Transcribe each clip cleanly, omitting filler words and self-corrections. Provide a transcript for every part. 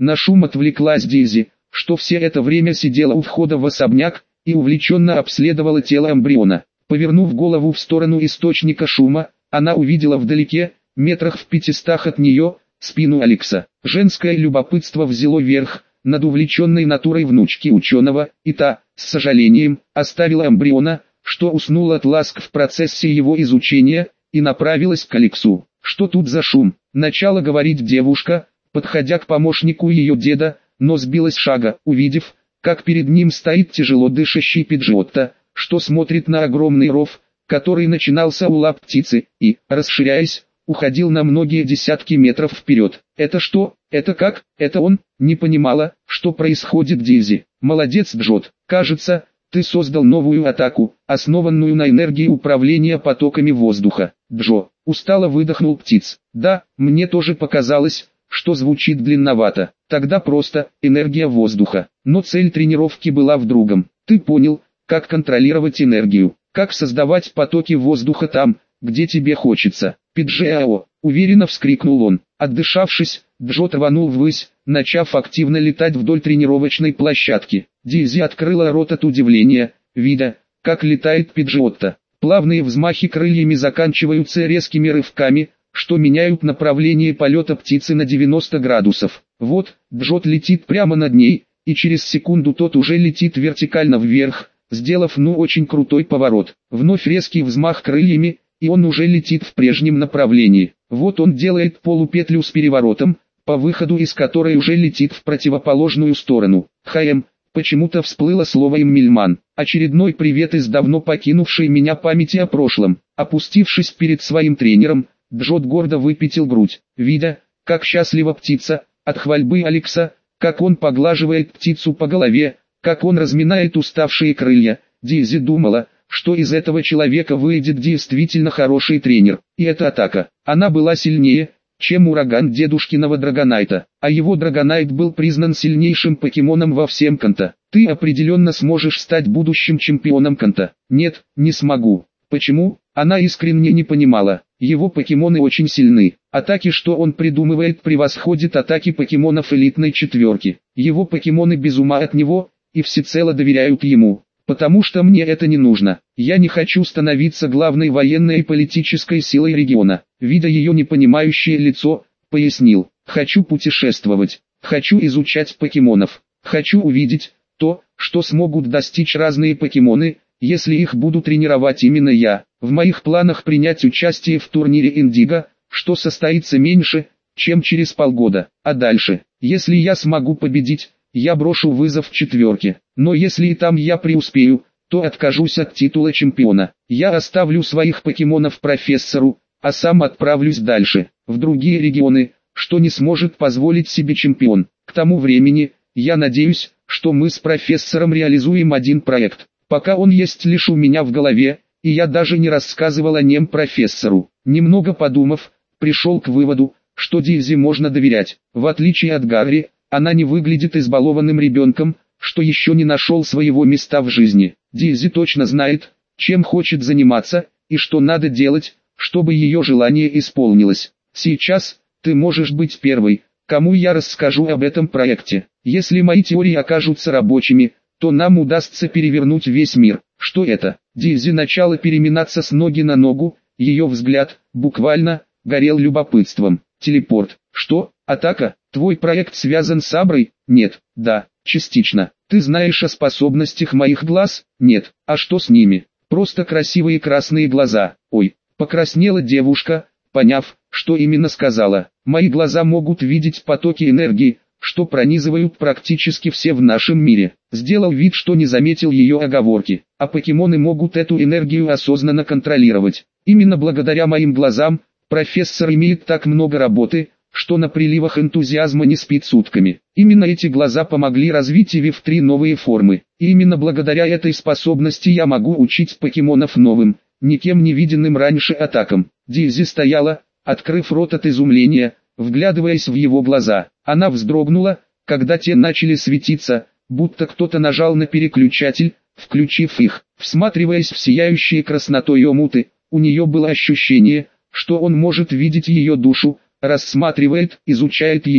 На шум отвлеклась Дейзи, что все это время сидела у входа в особняк и увлеченно обследовала тело эмбриона. Повернув голову в сторону источника шума, она увидела вдалеке, метрах в 500 от нее, спину Алекса. Женское любопытство взяло верх над увлеченной натурой внучки ученого, и та, с сожалением, оставила эмбриона, что уснул от ласк в процессе его изучения, и направилась к Алексу. «Что тут за шум?» — начала говорить девушка, подходя к помощнику ее деда, но сбилась с шага, увидев, как перед ним стоит тяжело дышащий Пиджотто, что смотрит на огромный ров, который начинался у лап птицы, и, расширяясь, уходил на многие десятки метров вперед. «Это что? Это как? Это он?» — не понимала, что происходит Дейзи. «Молодец, Джот. Кажется, ты создал новую атаку, основанную на энергии управления потоками воздуха». «Джо», — устало выдохнул птиц. «Да, мне тоже показалось, что звучит длинновато. Тогда просто энергия воздуха». Но цель тренировки была в другом. «Ты понял, как контролировать энергию, как создавать потоки воздуха там, где тебе хочется». «Пиджао!» — уверенно вскрикнул он. Отдышавшись, Джот рванул ввысь, начав активно летать вдоль тренировочной площадки. Дейзи открыла рот от удивления, видя, как летает Пиджотто. Плавные взмахи крыльями заканчиваются резкими рывками, что меняют направление полета птицы на 90 градусов. Вот, Джот летит прямо над ней, и через секунду тот уже летит вертикально вверх, сделав очень крутой поворот. Вновь резкий взмах крыльями, и он уже летит в прежнем направлении. Вот он делает полупетлю с переворотом, по выходу из которой уже летит в противоположную сторону. Почему-то всплыло слово «Иммельман». Очередной привет из давно покинувшей меня памяти о прошлом. Опустившись перед своим тренером, Джот гордо выпятил грудь, видя, как счастлива птица, от хвальбы Алекса, как он поглаживает птицу по голове, как он разминает уставшие крылья. Дейзи думала, что из этого человека выйдет действительно хороший тренер. И эта атака, она была сильнее, чем ураган дедушкиного Драгонайта, а его Драгонайт был признан сильнейшим покемоном во всем Канто. «Ты определенно сможешь стать будущим чемпионом Канто». «Нет, не смогу». «Почему?» Она искренне не понимала. Его покемоны очень сильны. Атаки, что он придумывает, превосходят атаки покемонов элитной четверки. Его покемоны без ума от него, и всецело доверяют ему. «Потому что мне это не нужно. Я не хочу становиться главной военной и политической силой региона». Видя ее непонимающее лицо, пояснил: «Хочу путешествовать, хочу изучать покемонов, хочу увидеть то, что смогут достичь разные покемоны, если их буду тренировать именно я. В моих планах принять участие в турнире Индиго, что состоится меньше, чем через полгода. А дальше, если я смогу победить, я брошу вызов четверке. Но если и там я преуспею, то откажусь от титула чемпиона. Я оставлю своих покемонов профессору, а сам отправлюсь дальше, в другие регионы, что не сможет позволить себе чемпион. К тому времени, я надеюсь, что мы с профессором реализуем один проект. Пока он есть лишь у меня в голове, и я даже не рассказывал о нем профессору». Немного подумав, пришел к выводу, что Дейзи можно доверять. В отличие от Гарри, она не выглядит избалованным ребенком, что еще не нашел своего места в жизни. Дейзи точно знает, чем хочет заниматься, и что надо делать, чтобы ее желание исполнилось. «Сейчас, ты можешь быть первой, кому я расскажу об этом проекте. Если мои теории окажутся рабочими, то нам удастся перевернуть весь мир». «Что это?» Дейзи начала переминаться с ноги на ногу, ее взгляд, буквально, горел любопытством. «Телепорт». «Что? Атака? Твой проект связан с Аброй?» «Нет». «Да, частично». «Ты знаешь о способностях моих глаз?» «Нет». «А что с ними?» «Просто красивые красные глаза». «Ой». Покраснела девушка, поняв, что именно сказала. «Мои глаза могут видеть потоки энергии, что пронизывают практически все в нашем мире». Сделал вид, что не заметил ее оговорки. «А покемоны могут эту энергию осознанно контролировать. Именно благодаря моим глазам, профессор имеет так много работы, что на приливах энтузиазма не спит сутками. Именно эти глаза помогли развить EVE-3 новые формы. И именно благодаря этой способности я могу учить покемонов новым, никем не виденным раньше атакам». Дейзи стояла, открыв рот от изумления, вглядываясь в его глаза. Она вздрогнула, когда те начали светиться, будто кто-то нажал на переключатель, включив их. Всматриваясь в сияющие краснотой омуты, у нее было ощущение, что он может видеть ее душу, рассматривает, изучает ее.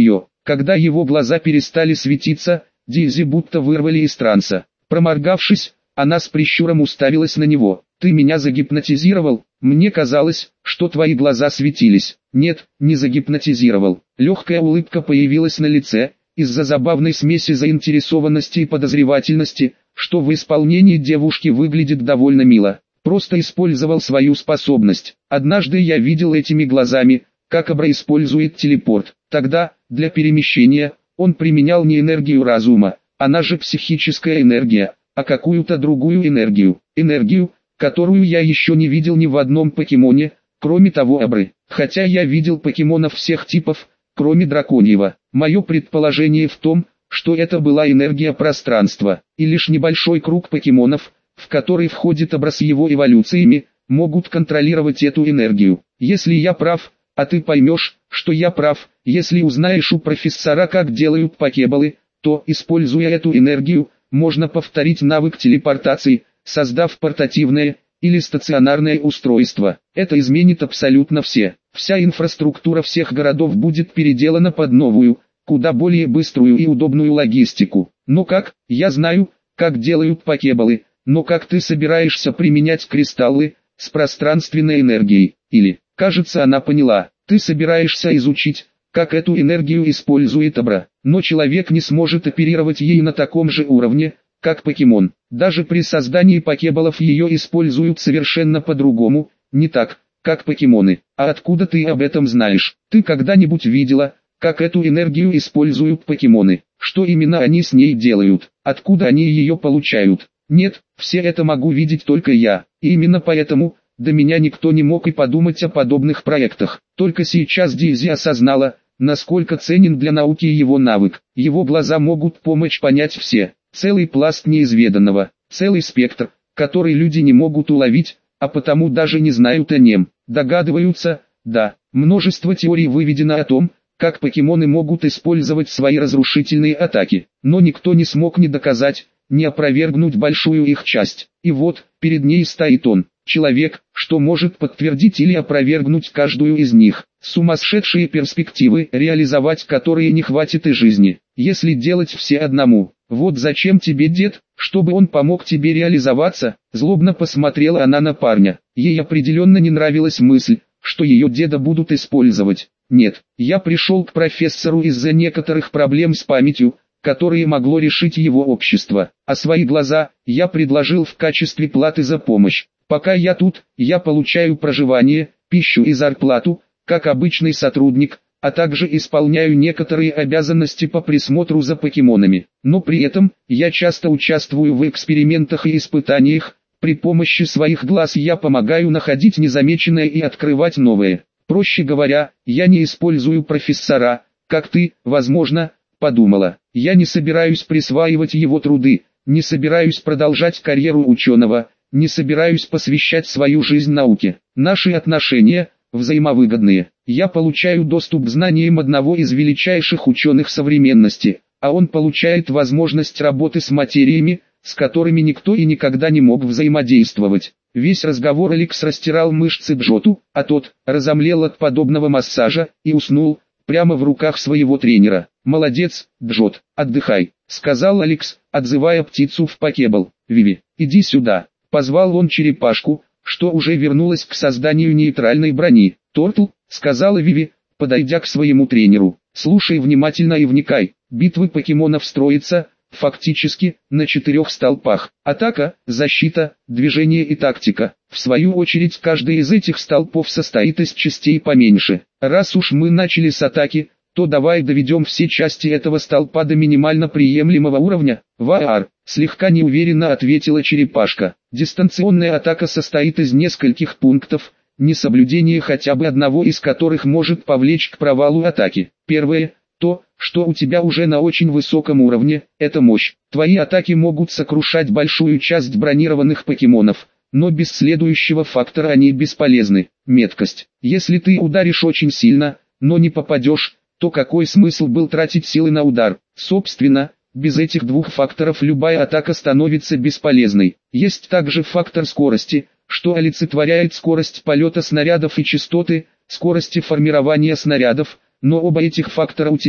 Когда его глаза перестали светиться, Дейзи будто вырвали из транса. Проморгавшись, она с прищуром уставилась на него. «Ты меня загипнотизировал? Мне казалось, что твои глаза светились». «Нет, не загипнотизировал». Легкая улыбка появилась на лице, из-за забавной смеси заинтересованности и подозревательности, что в исполнении девушки выглядит довольно мило. Просто использовал свою способность. Однажды я видел этими глазами, как Абра использует телепорт. Тогда, для перемещения, он применял не энергию разума, она же психическая энергия, а какую-то другую энергию. Энергию, которую я еще не видел ни в одном покемоне, кроме того Абры. Хотя я видел покемонов всех типов, кроме драконьего. Мое предположение в том, что это была энергия пространства, и лишь небольшой круг покемонов, в который входит Абра с его эволюциями, могут контролировать эту энергию. Если я прав, а ты поймешь, что я прав, если узнаешь у профессора, как делают покеболы, то, используя эту энергию, можно повторить навык телепортации, создав портативное или стационарное устройство. Это изменит абсолютно все. Вся инфраструктура всех городов будет переделана под новую, куда более быструю и удобную логистику. Но как? Я знаю, как делают покеболы, но как ты собираешься применять кристаллы с пространственной энергией? Или, кажется, она поняла, ты собираешься изучить, как эту энергию использует Абра, но человек не сможет оперировать ей на таком же уровне, как покемон. Даже при создании покеболов ее используют совершенно по-другому, не так, как покемоны. А откуда ты об этом знаешь? Ты когда-нибудь видела, как эту энергию используют покемоны? Что именно они с ней делают? Откуда они ее получают? Нет, все это могу видеть только я, и именно поэтому до меня никто не мог и подумать о подобных проектах. Только сейчас Дейзи осознала, насколько ценен для науки его навык. Его глаза могут помочь понять все, целый пласт неизведанного, целый спектр, который люди не могут уловить, а потому даже не знают о нем. Догадываются, да, множество теорий выведено о том, как покемоны могут использовать свои разрушительные атаки, но никто не смог ни доказать, ни опровергнуть большую их часть. И вот, перед ней стоит он, человек, что может подтвердить или опровергнуть каждую из них. Сумасшедшие перспективы, реализовать которые не хватит и жизни, если делать все одному. Вот зачем тебе дед, чтобы он помог тебе реализоваться? Злобно посмотрела она на парня. Ей определенно не нравилась мысль, что ее деда будут использовать. Нет, я пришел к профессору из-за некоторых проблем с памятью, которые могло решить его общество. А свои глаза я предложил в качестве платы за помощь. Пока я тут, я получаю проживание, пищу и зарплату, как обычный сотрудник, а также исполняю некоторые обязанности по присмотру за покемонами. Но при этом, я часто участвую в экспериментах и испытаниях, при помощи своих глаз я помогаю находить незамеченное и открывать новое. Проще говоря, я не использую профессора, как ты, возможно, подумала. Я не собираюсь присваивать его труды, не собираюсь продолжать карьеру ученого, не собираюсь посвящать свою жизнь науке. Наши отношения взаимовыгодные. Я получаю доступ к знаниям одного из величайших ученых современности, а он получает возможность работы с материями, с которыми никто и никогда не мог взаимодействовать. Весь разговор Алекс растирал мышцы Джоту, а тот разомлел от подобного массажа и уснул прямо в руках своего тренера. «Молодец, Джот, отдыхай», — сказал Алекс, отзывая птицу в покебол. «Виви, иди сюда», — позвал он черепашку, что уже вернулась к созданию нейтральной брони. «Тортл», — сказала Виви, подойдя к своему тренеру, — «слушай внимательно и вникай. Битвы покемонов строятся, фактически, на 4 столпах. Атака, защита, движение и тактика. В свою очередь каждый из этих столпов состоит из частей поменьше. Раз уж мы начали с атаки, то давай доведем все части этого столпа до минимально приемлемого уровня». «Ваар», — слегка неуверенно ответила черепашка. «Дистанционная атака состоит из нескольких пунктов, несоблюдение хотя бы одного из которых может повлечь к провалу атаки. Первое, то, что у тебя уже на очень высоком уровне, это мощь. Твои атаки могут сокрушать большую часть бронированных покемонов, но без следующего фактора они бесполезны. Меткость. Если ты ударишь очень сильно, но не попадешь, то какой смысл был тратить силы на удар? Собственно, без этих двух факторов любая атака становится бесполезной. Есть также фактор скорости, что олицетворяет скорость полета снарядов и частоты, скорости формирования снарядов, но оба этих фактора у тебя,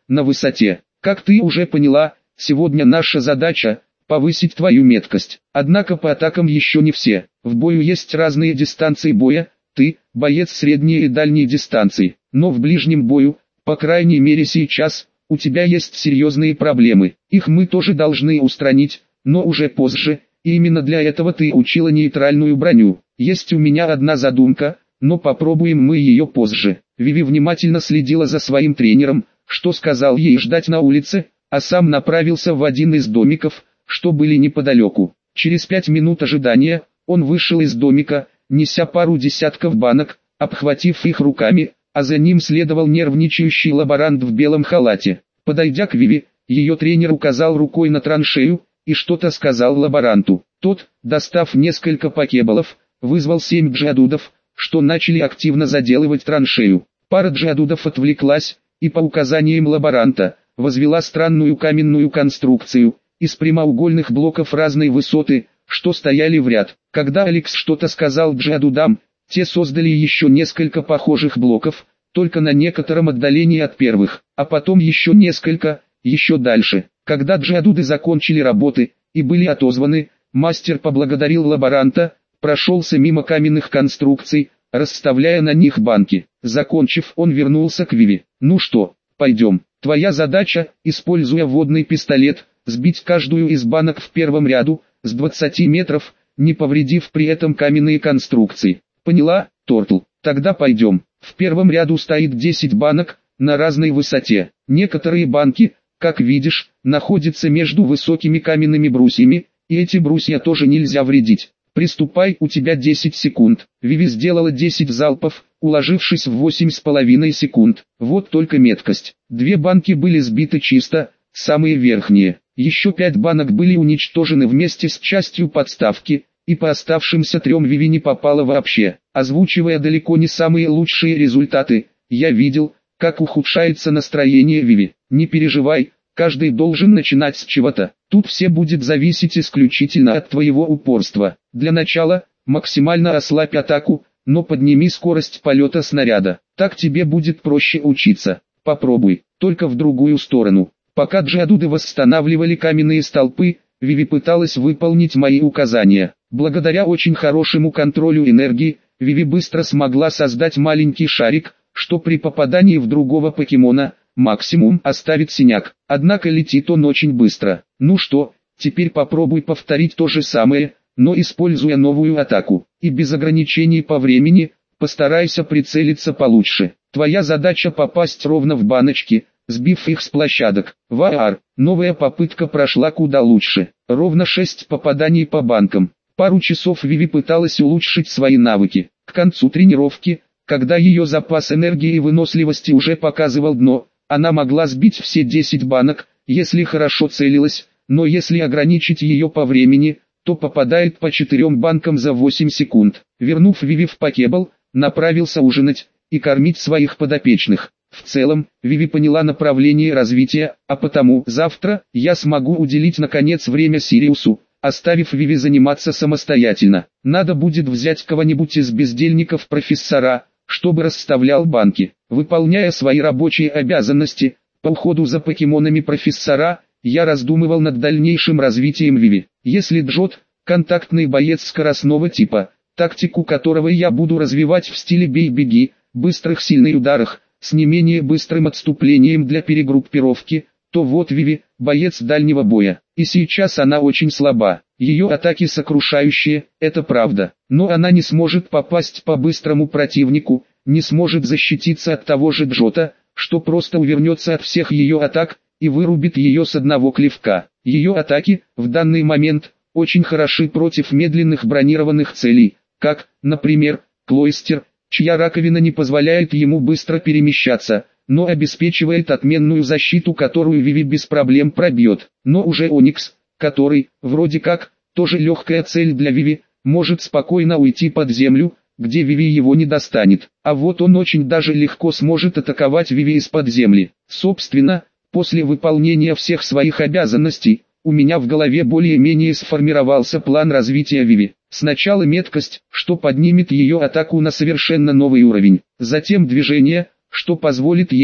на высоте. Как ты уже поняла, сегодня наша задача – повысить твою меткость. Однако по атакам еще не все. В бою есть разные дистанции боя, ты – боец средней и дальней дистанции. Но в ближнем бою, по крайней мере сейчас, у тебя есть серьезные проблемы. Их мы тоже должны устранить, но уже позже, и именно для этого ты учила нейтральную броню. Есть у меня одна задумка, но попробуем мы ее позже. Виви внимательно следила за своим тренером, что сказал ей ждать на улице, а сам направился в один из домиков, что были неподалеку. Через 5 минут ожидания, он вышел из домика, неся пару десятков банок, обхватив их руками, а за ним следовал нервничающий лаборант в белом халате. Подойдя к Виви, ее тренер указал рукой на траншею, и что-то сказал лаборанту. Тот, достав несколько покебалов, вызвал 7 джадудов, что начали активно заделывать траншею. Пара джадудов отвлеклась, и по указаниям лаборанта, возвела странную каменную конструкцию, из прямоугольных блоков разной высоты, что стояли в ряд. Когда Алекс что-то сказал джадудам, те создали еще несколько похожих блоков, только на некотором отдалении от первых, а потом еще несколько, еще дальше. Когда джадуды закончили работы, и были отозваны, мастер поблагодарил лаборанта, прошелся мимо каменных конструкций, расставляя на них банки. Закончив, он вернулся к Виви. «Ну что, пойдем. Твоя задача, используя водный пистолет, сбить каждую из банок в первом ряду, с 20 метров, не повредив при этом каменные конструкции. Поняла, Тортл? Тогда пойдем. В первом ряду стоит 10 банок, на разной высоте. Некоторые банки, как видишь, находятся между высокими каменными брусьями, и эти брусья тоже нельзя вредить. Приступай, у тебя 10 секунд. Виви сделала 10 залпов, уложившись в 8,5 секунд. Вот только меткость. 2 банки были сбиты чисто, самые верхние. Еще 5 банок были уничтожены вместе с частью подставки, и по оставшимся 3 Виви не попало вообще. Озвучивая далеко не самые лучшие результаты, я видел, как ухудшается настроение Виви. Не переживай, каждый должен начинать с чего-то. Тут все будет зависеть исключительно от твоего упорства. Для начала, максимально ослабь атаку, но подними скорость полета снаряда. Так тебе будет проще учиться. Попробуй, только в другую сторону. Пока джадуды восстанавливали каменные столпы, Виви пыталась выполнить мои указания. Благодаря очень хорошему контролю энергии, Виви быстро смогла создать маленький шарик, что при попадании в другого покемона, максимум оставит синяк. Однако летит он очень быстро. Ну что, теперь попробуй повторить то же самое, но используя новую атаку. И без ограничений по времени, постарайся прицелиться получше. Твоя задача попасть ровно в баночки, сбив их с площадок. Ваар, новая попытка прошла куда лучше. Ровно 6 попаданий по банкам. Пару часов Виви пыталась улучшить свои навыки. К концу тренировки, когда ее запас энергии и выносливости уже показывал дно, она могла сбить все 10 банок, если хорошо целилась, но если ограничить ее по времени, то попадает по 4 банкам за 8 секунд. Вернув Виви в покебал, направился ужинать и кормить своих подопечных. В целом, Виви поняла направление развития, а потому завтра я смогу уделить наконец время Сириусу, оставив Виви заниматься самостоятельно. Надо будет взять кого-нибудь из бездельников профессора, чтобы расставлял банки. Выполняя свои рабочие обязанности, по уходу за покемонами профессора, я раздумывал над дальнейшим развитием Виви. Если Джот, контактный боец скоростного типа, тактику которого я буду развивать в стиле бей-беги, быстрых сильных ударах, с не менее быстрым отступлением для перегруппировки, то вот Виви, боец дальнего боя. И сейчас она очень слаба. Ее атаки сокрушающие, это правда. Но она не сможет попасть по быстрому противнику, не сможет защититься от того же Джота, что просто увернется от всех ее атак, и вырубит ее с одного клевка. Ее атаки, в данный момент, очень хороши против медленных бронированных целей, как, например, Клойстер, чья раковина не позволяет ему быстро перемещаться, но обеспечивает отменную защиту, которую Виви без проблем пробьет. Но уже Оникс, который, вроде как, тоже легкая цель для Виви, может спокойно уйти под землю, где Виви его не достанет. А вот он очень даже легко сможет атаковать Виви из-под земли. Собственно, после выполнения всех своих обязанностей, у меня в голове более-менее сформировался план развития Виви. Сначала меткость, что поднимет ее атаку на совершенно новый уровень. Затем движение, что позволит ей,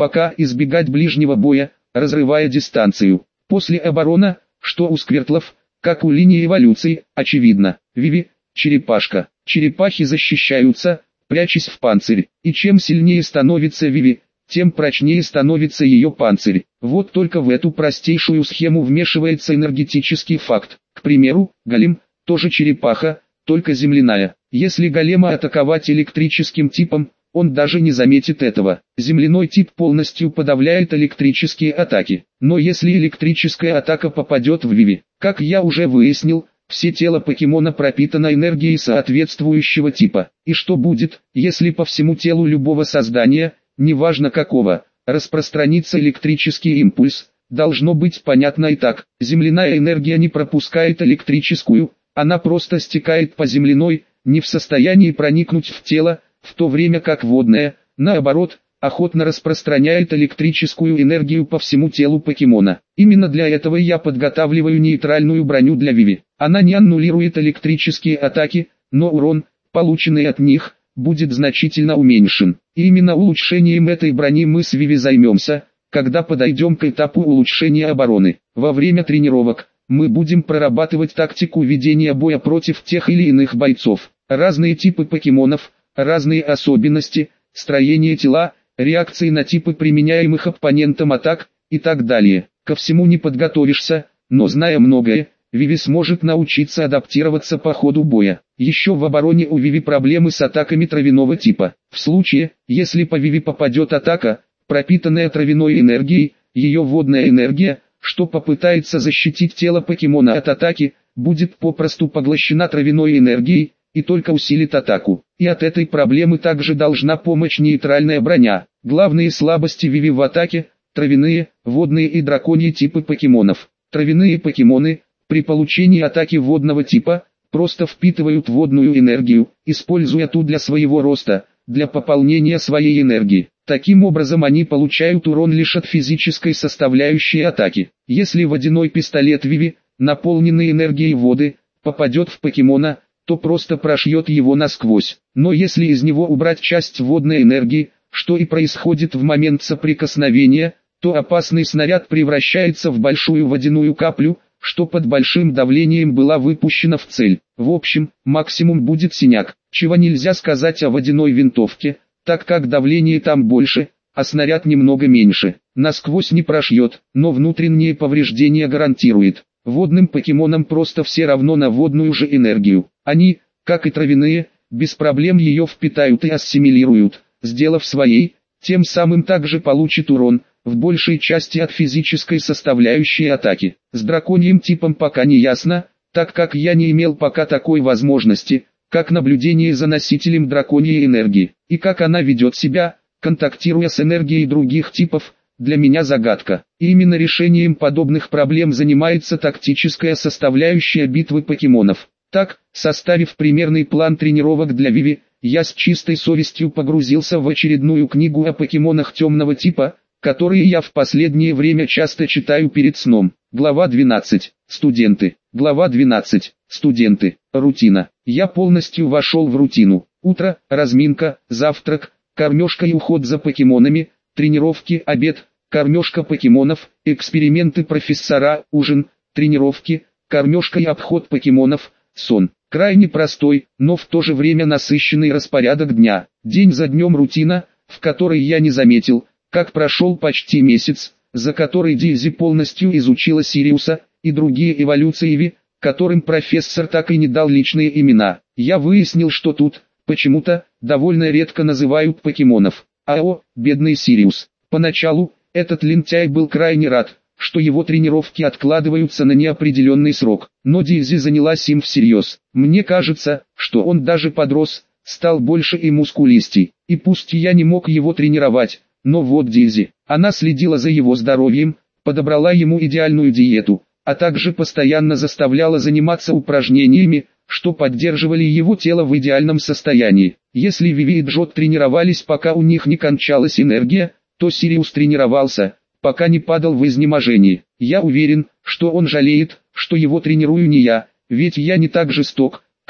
пока избегать ближнего боя, разрывая дистанцию. После оборона, что у сквертлов, как у линии эволюции, очевидно. Виви – черепашка. Черепахи защищаются, прячась в панцирь. И чем сильнее становится Виви, тем прочнее становится ее панцирь. Вот только в эту простейшую схему вмешивается энергетический факт. К примеру, голем – тоже черепаха, только земляная. Если голема атаковать электрическим типом, он даже не заметит этого. Земляной тип полностью подавляет электрические атаки. Но если электрическая атака попадет в Виви, как я уже выяснил, все тело покемона пропитано энергией соответствующего типа. И что будет, если по всему телу любого создания, неважно какого, распространится электрический импульс? Должно быть понятно и так. Земляная энергия не пропускает электрическую, она просто стекает по земляной, не в состоянии проникнуть в тело, в то время как водная, наоборот, охотно распространяет электрическую энергию по всему телу покемона. Именно для этого я подготавливаю нейтральную броню для Виви. Она не аннулирует электрические атаки, но урон, полученный от них, будет значительно уменьшен. И именно улучшением этой брони мы с Виви займемся, когда подойдем к этапу улучшения обороны. Во время тренировок мы будем прорабатывать тактику ведения боя против тех или иных бойцов. Разные типы покемонов, разные особенности, строение тела, реакции на типы применяемых оппонентом атак и так далее. Ко всему не подготовишься, но зная многое, Виви сможет научиться адаптироваться по ходу боя. Еще в обороне у Виви проблемы с атаками травяного типа. В случае, если по Виви попадет атака, пропитанная травяной энергией, ее водная энергия, что попытается защитить тело покемона от атаки, будет попросту поглощена травяной энергией, и только усилит атаку. И от этой проблемы также должна помочь нейтральная броня. Главные слабости Виви в атаке – травяные, водные и драконьи типы покемонов. Травяные покемоны, при получении атаки водного типа, просто впитывают водную энергию, используя ту для своего роста, для пополнения своей энергии. Таким образом они получают урон лишь от физической составляющей атаки. Если водяной пистолет Виви, наполненный энергией воды, попадет в покемона, то просто прошьет его насквозь. Но если из него убрать часть водной энергии, что и происходит в момент соприкосновения, то опасный снаряд превращается в большую водяную каплю, что под большим давлением была выпущена в цель. В общем, максимум будет синяк, чего нельзя сказать о водяной винтовке, так как давление там больше, а снаряд немного меньше. Насквозь не прошьет, но внутренние повреждения гарантирует. Водным покемонам просто все равно на водную же энергию. Они, как и травяные, без проблем ее впитают и ассимилируют, сделав своей, тем самым также получит урон, в большей части от физической составляющей атаки. С драконьим типом пока не ясно, так как я не имел пока такой возможности, как наблюдение за носителем драконьей энергии, и как она ведет себя, контактируя с энергией других типов, для меня загадка. И именно решением подобных проблем занимается тактическая составляющая битвы покемонов. Так, составив примерный план тренировок для Виви, я с чистой совестью погрузился в очередную книгу о покемонах темного типа, которые я в последнее время часто читаю перед сном. Глава 12. Студенты. Глава 12. Студенты. Рутина. Я полностью вошел в рутину. Утро, разминка, завтрак, кормежка и уход за покемонами, тренировки, обед, кормежка покемонов, эксперименты профессора, ужин, тренировки, кормежка и обход покемонов, сон. Крайне простой, но в то же время насыщенный распорядок дня. День за днем рутина, в которой я не заметил, как прошел почти месяц, за который Дейзи полностью изучила Сириуса и другие эволюции Иви, которым профессор так и не дал личные имена. Я выяснил, что тут, почему-то, довольно редко называют покемонов. О, бедный Сириус. Поначалу, этот лентяй был крайне рад, что его тренировки откладываются на неопределенный срок. Но Дейзи занялась им всерьез. Мне кажется, что он даже подрос, стал больше и мускулистей. И пусть я не мог его тренировать, но вот Дейзи, она следила за его здоровьем, подобрала ему идеальную диету, а также постоянно заставляла заниматься упражнениями, что поддерживали его тело в идеальном состоянии. Если Виви и Джот тренировались, пока у них не кончалась энергия, то Сириус тренировался, пока не падал в изнеможении. Я уверен, что он жалеет, что его тренирую не я, ведь я не так жесток,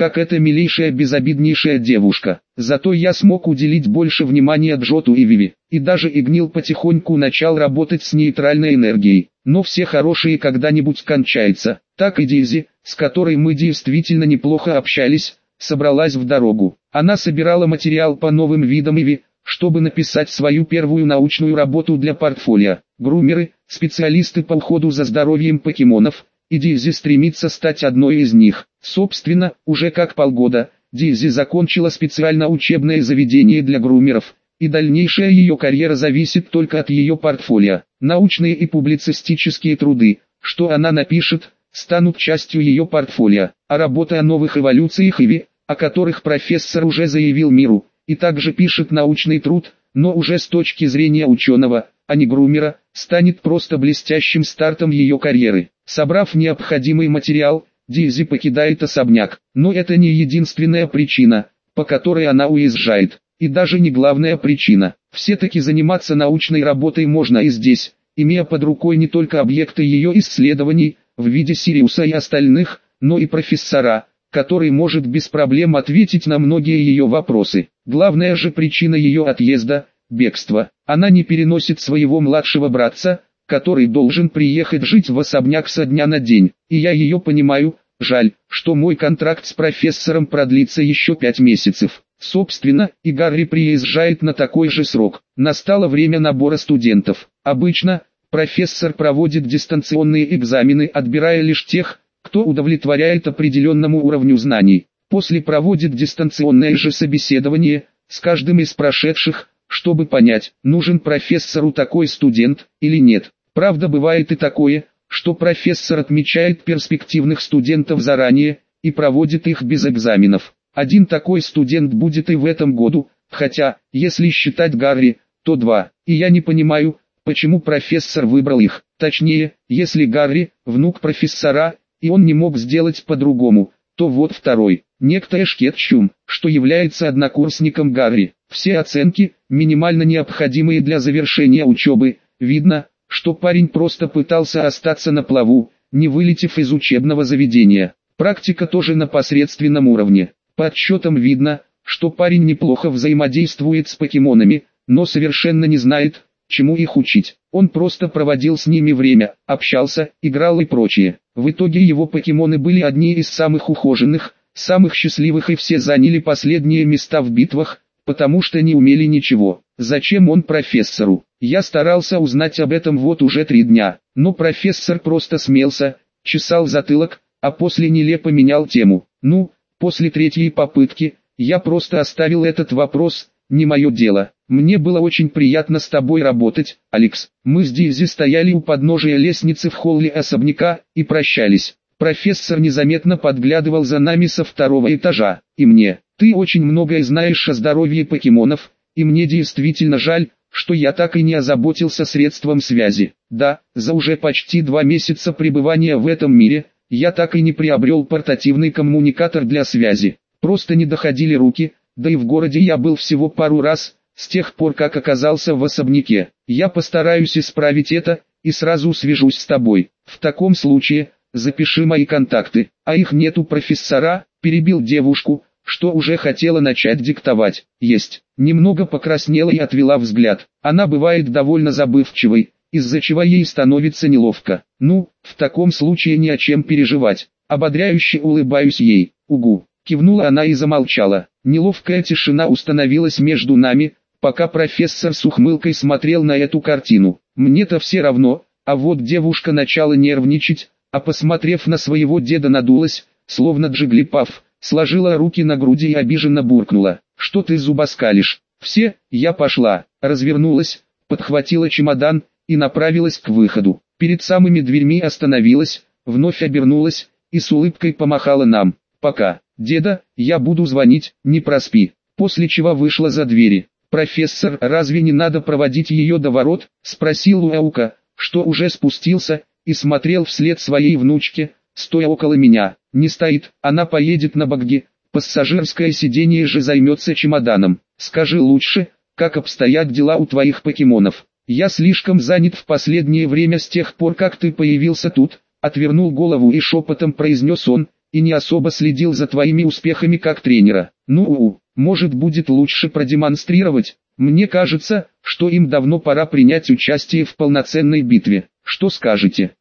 как эта милейшая безобиднейшая девушка. Зато я смог уделить больше внимания Джоту и Виви, и даже Игнил потихоньку начал работать с нейтральной энергией. Но все хорошие когда-нибудь кончаются. Так и Дейзи, с которой мы действительно неплохо общались, собралась в дорогу. Она собирала материал по новым видам Иви, чтобы написать свою первую научную работу для портфолио. Грумеры, специалисты по уходу за здоровьем покемонов, и Дейзи стремится стать одной из них. Собственно, уже как полгода, Дейзи закончила специально учебное заведение для грумеров, и дальнейшая ее карьера зависит только от ее портфолио. Научные и публицистические труды, что она напишет, станут частью ее портфолио, а работа о новых эволюциях Иви, о которых профессор уже заявил миру, и также пишет научный труд, но уже с точки зрения ученого, а не грумера, станет просто блестящим стартом ее карьеры. Собрав необходимый материал, Дейзи покидает особняк, но это не единственная причина, по которой она уезжает, и даже не главная причина. Все-таки заниматься научной работой можно и здесь, имея под рукой не только объекты ее исследований, в виде Сириуса и остальных, но и профессора, который может без проблем ответить на многие ее вопросы. Главная же причина ее отъезда – бегство. Она не переносит своего младшего братца, который должен приехать жить в особняк со дня на день. И я ее понимаю, жаль, что мой контракт с профессором продлится еще 5 месяцев. Собственно, и Гарри приезжает на такой же срок. Настало время набора студентов. Обычно, профессор проводит дистанционные экзамены, отбирая лишь тех, кто удовлетворяет определенному уровню знаний. После проводит дистанционное же собеседование с каждым из прошедших, чтобы понять, нужен профессору такой студент или нет. Правда, бывает и такое, что профессор отмечает перспективных студентов заранее и проводит их без экзаменов. Один такой студент будет и в этом году, хотя, если считать Гарри, то 2. И я не понимаю, почему профессор выбрал их. Точнее, если Гарри – внук профессора, и он не мог сделать по-другому, то вот второй. Некто Эшкет Чум, что является однокурсником Гарри. Все оценки, минимально необходимые для завершения учебы, видно, что парень просто пытался остаться на плаву, не вылетев из учебного заведения. Практика тоже на посредственном уровне. По отчетам видно, что парень неплохо взаимодействует с покемонами, но совершенно не знает, чему их учить. Он просто проводил с ними время, общался, играл и прочее. В итоге его покемоны были одни из самых ухоженных, самых счастливых, и все заняли последние места в битвах, потому что не умели ничего. Зачем он профессору? Я старался узнать об этом вот уже 3 дня, но профессор просто смеялся, чесал затылок, а после нелепо менял тему. Ну, после 3-й попытки, я просто оставил этот вопрос, не мое дело. Мне было очень приятно с тобой работать, Алекс. Мы с Дейзи стояли у подножия лестницы в холле особняка и прощались. Профессор незаметно подглядывал за нами со 2-го этажа. И мне, ты очень многое знаешь о здоровье покемонов, и мне действительно жаль, что я так и не озаботился средством связи. Да, за уже почти 2 месяца пребывания в этом мире, я так и не приобрел портативный коммуникатор для связи. Просто не доходили руки, да и в городе я был всего пару раз, с тех пор как оказался в особняке. Я постараюсь исправить это, и сразу свяжусь с тобой. В таком случае, запиши мои контакты. А их нету, профессора, перебил девушку, что уже хотела начать диктовать. Есть. Немного покраснела и отвела взгляд. Она бывает довольно забывчивой, из-за чего ей становится неловко. Ну, в таком случае не о чем переживать. Ободряюще улыбаюсь ей. Угу. Кивнула она и замолчала. Неловкая тишина установилась между нами, пока профессор с ухмылкой смотрел на эту картину. Мне-то все равно, а вот девушка начала нервничать, а посмотрев на своего деда надулась, словно Джиглипаф, сложила руки на груди и обиженно буркнула. Что ты зубоскалишь? Все, я пошла. Развернулась, подхватила чемодан и направилась к выходу. Перед самыми дверьми остановилась, вновь обернулась и с улыбкой помахала нам. Пока, деда, я буду звонить, не проспи. После чего вышла за двери. «Профессор, разве не надо проводить ее до ворот?» – спросил Уаука, что уже спустился и смотрел вслед своей внучке, стоя около меня. «Не стоит, она поедет на багги, пассажирское сиденье же займется чемоданом. Скажи лучше, как обстоят дела у твоих покемонов. Я слишком занят в последнее время с тех пор, как ты появился тут», – отвернул голову и шепотом произнес он, и не особо следил за твоими успехами как тренера. Может будет лучше продемонстрировать. Мне кажется, что им давно пора принять участие в полноценной битве. Что скажете?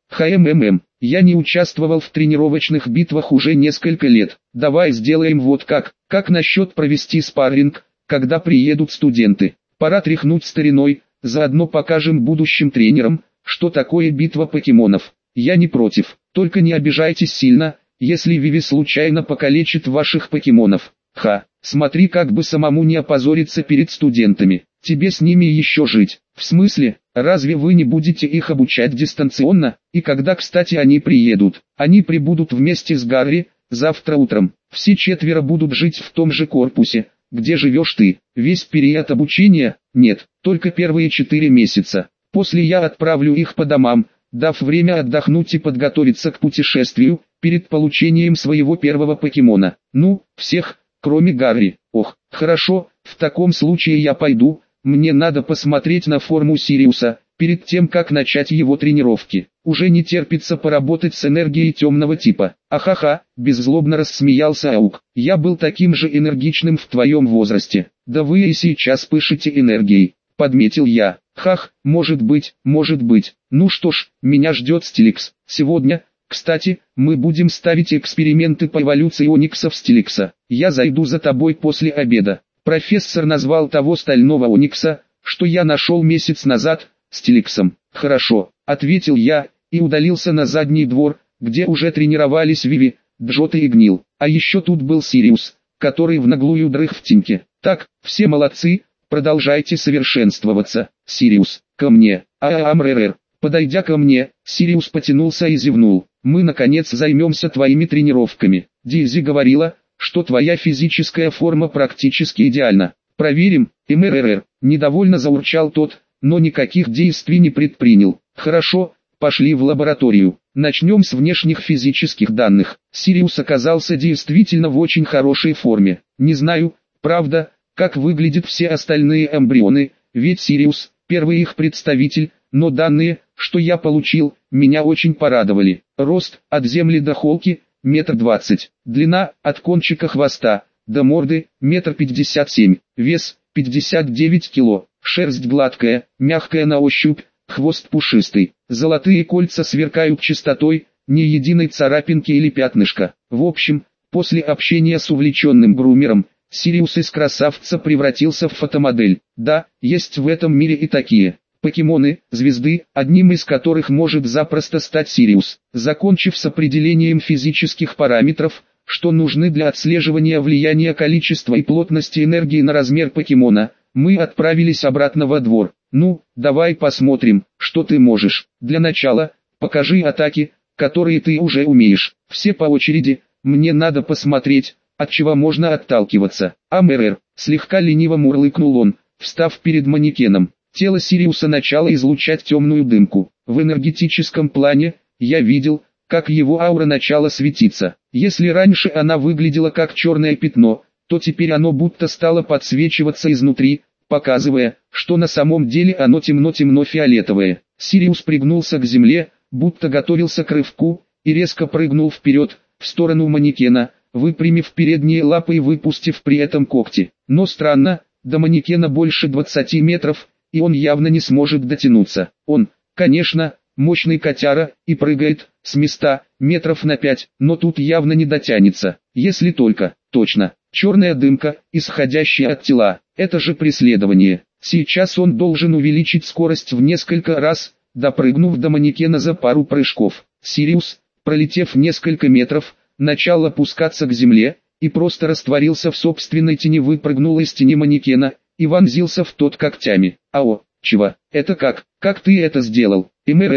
Я не участвовал в тренировочных битвах уже несколько лет. Давай сделаем вот как. Как насчет провести спарринг, когда приедут студенты? Пора тряхнуть стариной, заодно покажем будущим тренерам, что такое битва покемонов. Я не против, только не обижайтесь сильно, если Виви случайно покалечит ваших покемонов. Смотри, как бы самому не опозориться перед студентами. Тебе с ними еще жить. В смысле, разве вы не будете их обучать дистанционно? И когда, кстати, они приедут? Они прибудут вместе с Гарри, завтра утром. Все четверо будут жить в том же корпусе, где живешь ты. Весь период обучения? Нет, только первые 4 месяца. После я отправлю их по домам, дав время отдохнуть и подготовиться к путешествию, перед получением своего первого покемона. Всех, кроме Гарри. Хорошо, в таком случае я пойду, мне надо посмотреть на форму Сириуса, перед тем как начать его тренировки. Уже не терпится поработать с энергией темного типа. Беззлобно рассмеялся Аук. Я был таким же энергичным в твоем возрасте. Да вы и сейчас пышете энергией, подметил я. Может быть. Ну что ж, меня ждет Стиликс. Сегодня, кстати, мы будем ставить эксперименты по эволюции Оникса в Стиликса. Я зайду за тобой после обеда. Профессор назвал того стального Оникса, что я нашел месяц назад, Стиликсом. Хорошо, ответил я, и удалился на задний двор, где уже тренировались Виви, Джота и Гнил. А еще тут был Сириус, который в наглую дрых в теньке. Так, все молодцы, продолжайте совершенствоваться. Сириус, ко мне. Подойдя ко мне, Сириус потянулся и зевнул. Мы наконец займемся твоими тренировками. Дейзи говорила, что твоя физическая форма практически идеальна. Проверим. Недовольно заурчал тот, но никаких действий не предпринял. Хорошо, пошли в лабораторию. Начнем с внешних физических данных. Сириус оказался действительно в очень хорошей форме. Не знаю, правда, как выглядят все остальные эмбрионы, ведь Сириус – первый их представитель, но данные, что я получил, меня очень порадовали. Рост, от земли до холки, 1,20 м. Длина, от кончика хвоста, до морды, 1,57 м. Вес, 59 кг. Шерсть гладкая, мягкая на ощупь, хвост пушистый. Золотые кольца сверкают чистотой, ни единой царапинки или пятнышка. В общем, после общения с увлеченным грумером, Сириус из красавца превратился в фотомодель. Да, есть в этом мире и такие покемоны, звезды, одним из которых может запросто стать Сириус. Закончив с определением физических параметров, что нужны для отслеживания влияния количества и плотности энергии на размер покемона, мы отправились обратно во двор. Давай посмотрим, что ты можешь. Для начала, покажи атаки, которые ты уже умеешь. Все по очереди, мне надо посмотреть, от чего можно отталкиваться. Слегка лениво мурлыкнул он, встав перед манекеном. Тело Сириуса начало излучать темную дымку. В энергетическом плане, я видел, как его аура начала светиться. Если раньше она выглядела как черное пятно, то теперь оно будто стало подсвечиваться изнутри, показывая, что на самом деле оно темно-темно-фиолетовое. Сириус пригнулся к земле, будто готовился к рывку, и резко прыгнул вперед, в сторону манекена, выпрямив передние лапы и выпустив при этом когти. Но странно, до манекена больше 20 метров, и он явно не сможет дотянуться. Он, конечно, мощный котяра, и прыгает, с места, метров на 5, но тут явно не дотянется, если только, точно, черная дымка, исходящая от тела, это же преследование. Сейчас он должен увеличить скорость в несколько раз, допрыгнув до манекена за пару прыжков. Сириус, пролетев несколько метров, начал опускаться к земле, и просто растворился в собственной тени, выпрыгнул из тени манекена, и вонзился в тот когтями. Чего? Это как? Как ты это сделал?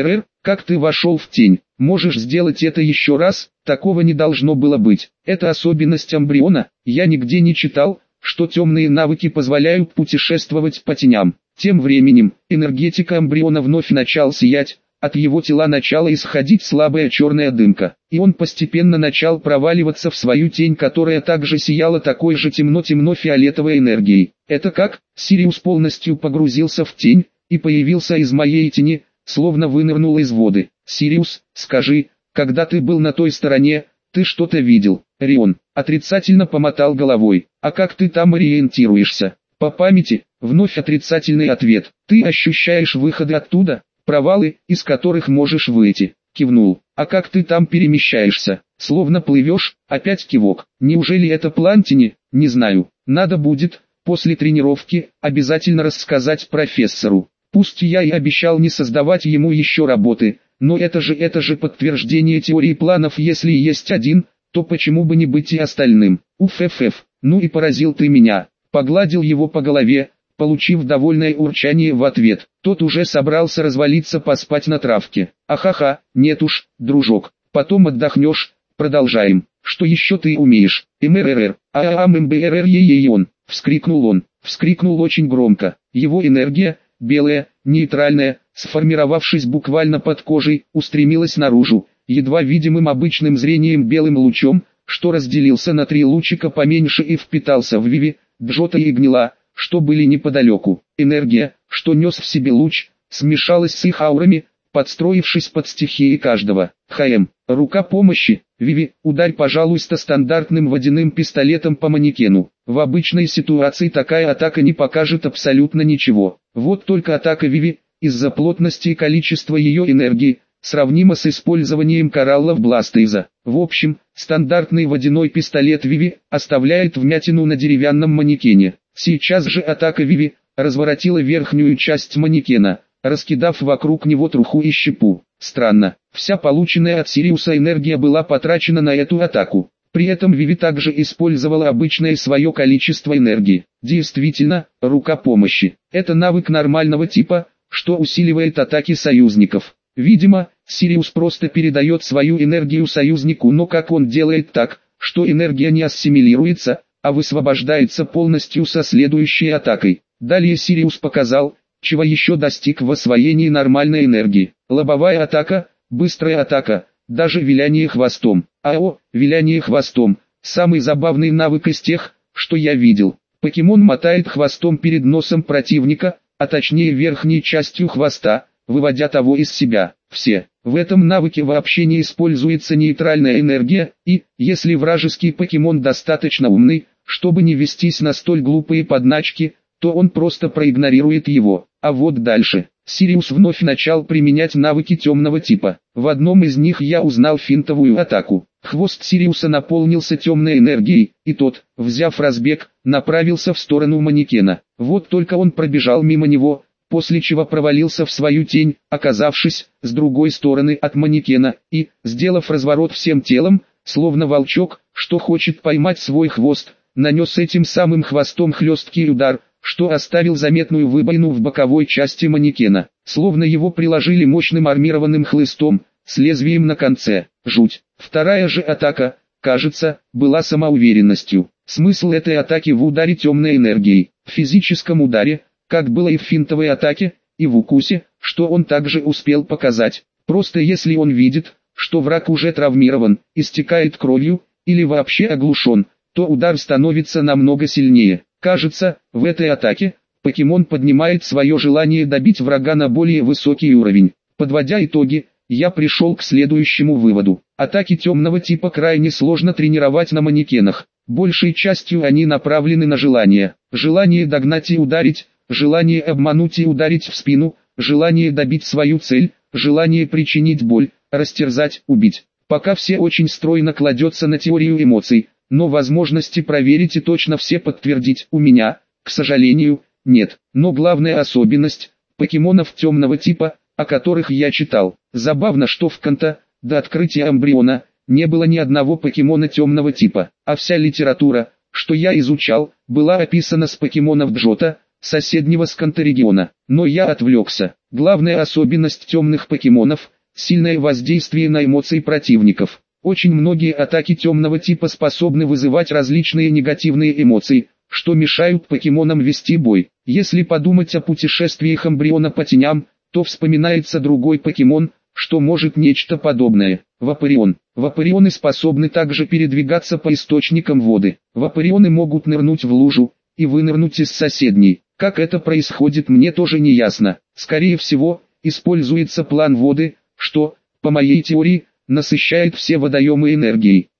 Как ты вошел в тень? Можешь сделать это еще раз? Такого не должно было быть. Это особенность эмбриона. Я нигде не читал, что темные навыки позволяют путешествовать по теням. Тем временем, энергетика эмбриона вновь начала сиять, от его тела начала исходить слабая черная дымка, и он постепенно начал проваливаться в свою тень, которая также сияла такой же темно-темно-фиолетовой энергией. Это как? Сириус полностью погрузился в тень, и появился из моей тени, словно вынырнул из воды. Сириус, скажи, когда ты был на той стороне, Ты что-то видел, Рион? Отрицательно помотал головой. А как ты там ориентируешься? По памяти, вновь отрицательный ответ. Ты ощущаешь выходы оттуда, провалы, из которых можешь выйти. Кивнул. А как ты там перемещаешься? Словно плывешь, опять кивок. Неужели это Плантини? Не знаю. Надо будет, после тренировки, обязательно рассказать профессору. Пусть я и обещал не создавать ему еще работы, но это же подтверждение теории планов. Если есть один, то почему бы не быть и остальным? Уф, ну и поразил ты меня. Погладил его по голове, получив довольное урчание в ответ. Тот уже собрался развалиться поспать на травке. Ахаха, нет уж, дружок, потом отдохнешь, продолжаем. Что еще ты умеешь? МРР, МБРР, вскрикнул он, вскрикнул очень громко. Его энергия, белая, нейтральная, сформировавшись буквально под кожей, устремилась наружу, едва видимым обычным зрением белым лучом, что разделился на 3 лучика поменьше и впитался в Виви, Джота и Гнила, что были неподалеку. Энергия, что нес в себе луч, смешалась с их аурами, подстроившись под стихии каждого. Рука помощи. Виви, ударь, пожалуйста, стандартным водяным пистолетом по манекену. В обычной ситуации такая атака не покажет абсолютно ничего. Вот только атака Виви, из-за плотности и количества ее энергии, сравнима с использованием кораллов Бластейза. В общем, стандартный водяной пистолет Виви оставляет вмятину на деревянном манекене. Сейчас же атака Виви разворотила верхнюю часть манекена, раскидав вокруг него труху и щепу. Странно, вся полученная от Сириуса энергия была потрачена на эту атаку. При этом Виви также использовала обычное свое количество энергии. Действительно, рука помощи. Это навык нормального типа, что усиливает атаки союзников. Видимо, Сириус просто передает свою энергию союзнику, но как он делает так, что энергия не ассимилируется, а высвобождается полностью со следующей атакой. Далее Сириус показал, чего еще достиг в освоении нормальной энергии. Лобовая атака, быстрая атака, даже виляние хвостом. Виляние хвостом – самый забавный навык из тех, что я видел. Покемон мотает хвостом перед носом противника, а точнее верхней частью хвоста, выводя того из себя. В этом навыке вообще не используется нейтральная энергия, и, если вражеский покемон достаточно умный, чтобы не вестись на столь глупые подначки, то он просто проигнорирует его. А вот дальше, Сириус вновь начал применять навыки темного типа. В одном из них я узнал финтовую атаку. Хвост Сириуса наполнился темной энергией, и тот, взяв разбег, направился в сторону манекена. Вот только он пробежал мимо него, после чего провалился в свою тень, оказавшись с другой стороны от манекена, и, сделав разворот всем телом, словно волчок, что хочет поймать свой хвост, нанес этим самым хвостом хлесткий удар, что оставил заметную выбоину в боковой части манекена, словно его приложили мощным армированным хлыстом, с лезвием на конце. Жуть. Вторая же атака, кажется, была самоуверенностью. Смысл этой атаки в ударе темной энергией, в физическом ударе, как было и в финтовой атаке, и в укусе, что он также успел показать. Просто если он видит, что враг уже травмирован, истекает кровью, или вообще оглушен, то удар становится намного сильнее. Кажется, в этой атаке, покемон поднимает свое желание добить врага на более высокий уровень. Подводя итоги, я пришел к следующему выводу. Атаки темного типа крайне сложно тренировать на манекенах. Большей частью они направлены на желание. Желание догнать и ударить, желание обмануть и ударить в спину, желание добить свою цель, желание причинить боль, растерзать, убить. Пока все очень стройно кладется на теорию эмоций, но возможности проверить и точно все подтвердить у меня, к сожалению, нет. Но главная особенность покемонов темного типа, о которых я читал. Забавно, что в Канто, до открытия Амбриона, не было ни одного покемона темного типа, а вся литература, что я изучал, была описана с покемонов Джота, соседнего с Канто региона. Но я отвлекся. Главная особенность темных покемонов – сильное воздействие на эмоции противников. Очень многие атаки темного типа способны вызывать различные негативные эмоции, что мешают покемонам вести бой. Если подумать о путешествиях Амбриона по теням, то вспоминается другой покемон, что может нечто подобное – Вапорион. Вапорионы способны также передвигаться по источникам воды. Вапорионы могут нырнуть в лужу и вынырнуть из соседней. Как это происходит, мне тоже не ясно. Скорее всего, используется план воды, что, по моей теории, насыщает все водоемы энергией.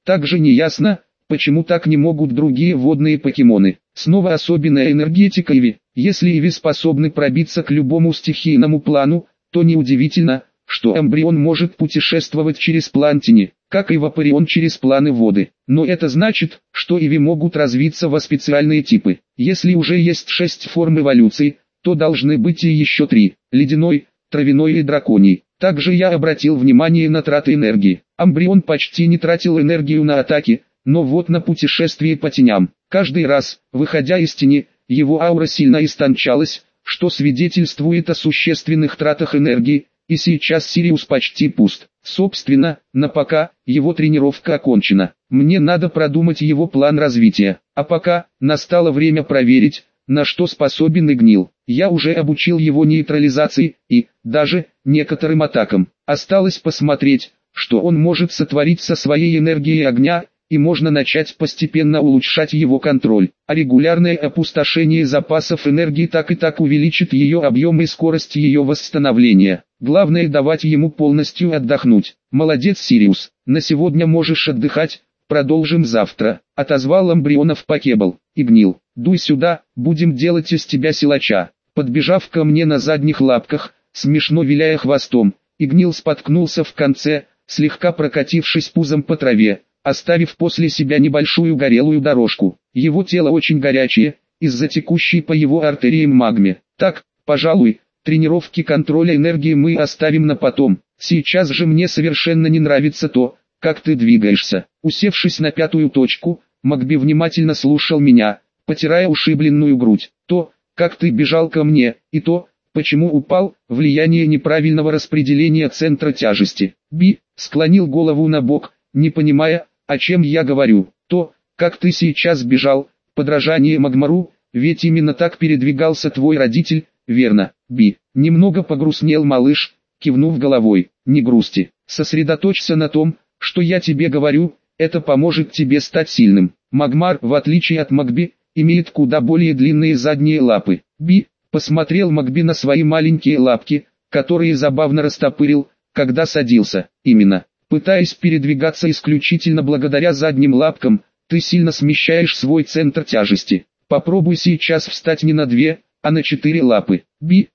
Также неясно, почему так не могут другие водные покемоны. Снова особенная энергетика Иви. Если Иви способны пробиться к любому стихийному плану, то неудивительно, что Эмбрион может путешествовать через Плантини, как и Вапорион через планы воды. Но это значит, что Иви могут развиться во специальные типы. Если уже есть 6 форм эволюции, то должны быть и еще 3 – ледяной, травяной и драконий. Также я обратил внимание на траты энергии. Эмбрион почти не тратил энергию на атаки, но вот на путешествие по теням. Каждый раз, выходя из тени, его аура сильно истончалась, что свидетельствует о существенных тратах энергии, и сейчас Сириус почти пуст. Собственно, на пока, его тренировка окончена. Мне надо продумать его план развития. А пока, настало время проверить, на что способен Игнил. Я уже обучил его нейтрализации и, даже, некоторым атакам. Осталось посмотреть, что он может сотворить со своей энергией огня, и можно начать постепенно улучшать его контроль. А регулярное опустошение запасов энергии так и так увеличит ее объем и скорость ее восстановления. Главное давать ему полностью отдохнуть. Молодец, Сириус, на сегодня можешь отдыхать, продолжим завтра. Отозвал Эмбрионов Покебл. Игнил, дуй сюда, будем делать из тебя силача. Подбежав ко мне на задних лапках, смешно виляя хвостом, Игнил споткнулся в конце, слегка прокатившись пузом по траве, оставив после себя небольшую горелую дорожку. Его тело очень горячее, из-за текущей по его артериям магме. Так, пожалуй, тренировки контроля энергии мы оставим на потом. Сейчас же мне совершенно не нравится то, как ты двигаешься. Усевшись на 5-ю точку, Магби внимательно слушал меня, потирая ушибленную грудь. То, как ты бежал ко мне, и то, почему упал, влияние неправильного распределения центра тяжести. Би склонил голову на бок, не понимая, о чем я говорю. То, как ты сейчас бежал, подражание Магмару, ведь именно так передвигался твой родитель, верно? Би немного погрустнел малыш, кивнув головой. Не грусти, сосредоточься на том, что я тебе говорю, это поможет тебе стать сильным. Магмар, в отличие от Магби, имеет куда более длинные задние лапы. Би посмотрел Магби на свои маленькие лапки, которые забавно растопырил, когда садился. Именно, пытаясь передвигаться исключительно благодаря задним лапкам, ты сильно смещаешь свой центр тяжести. Попробуй сейчас встать не на 2, а на 4 лапы.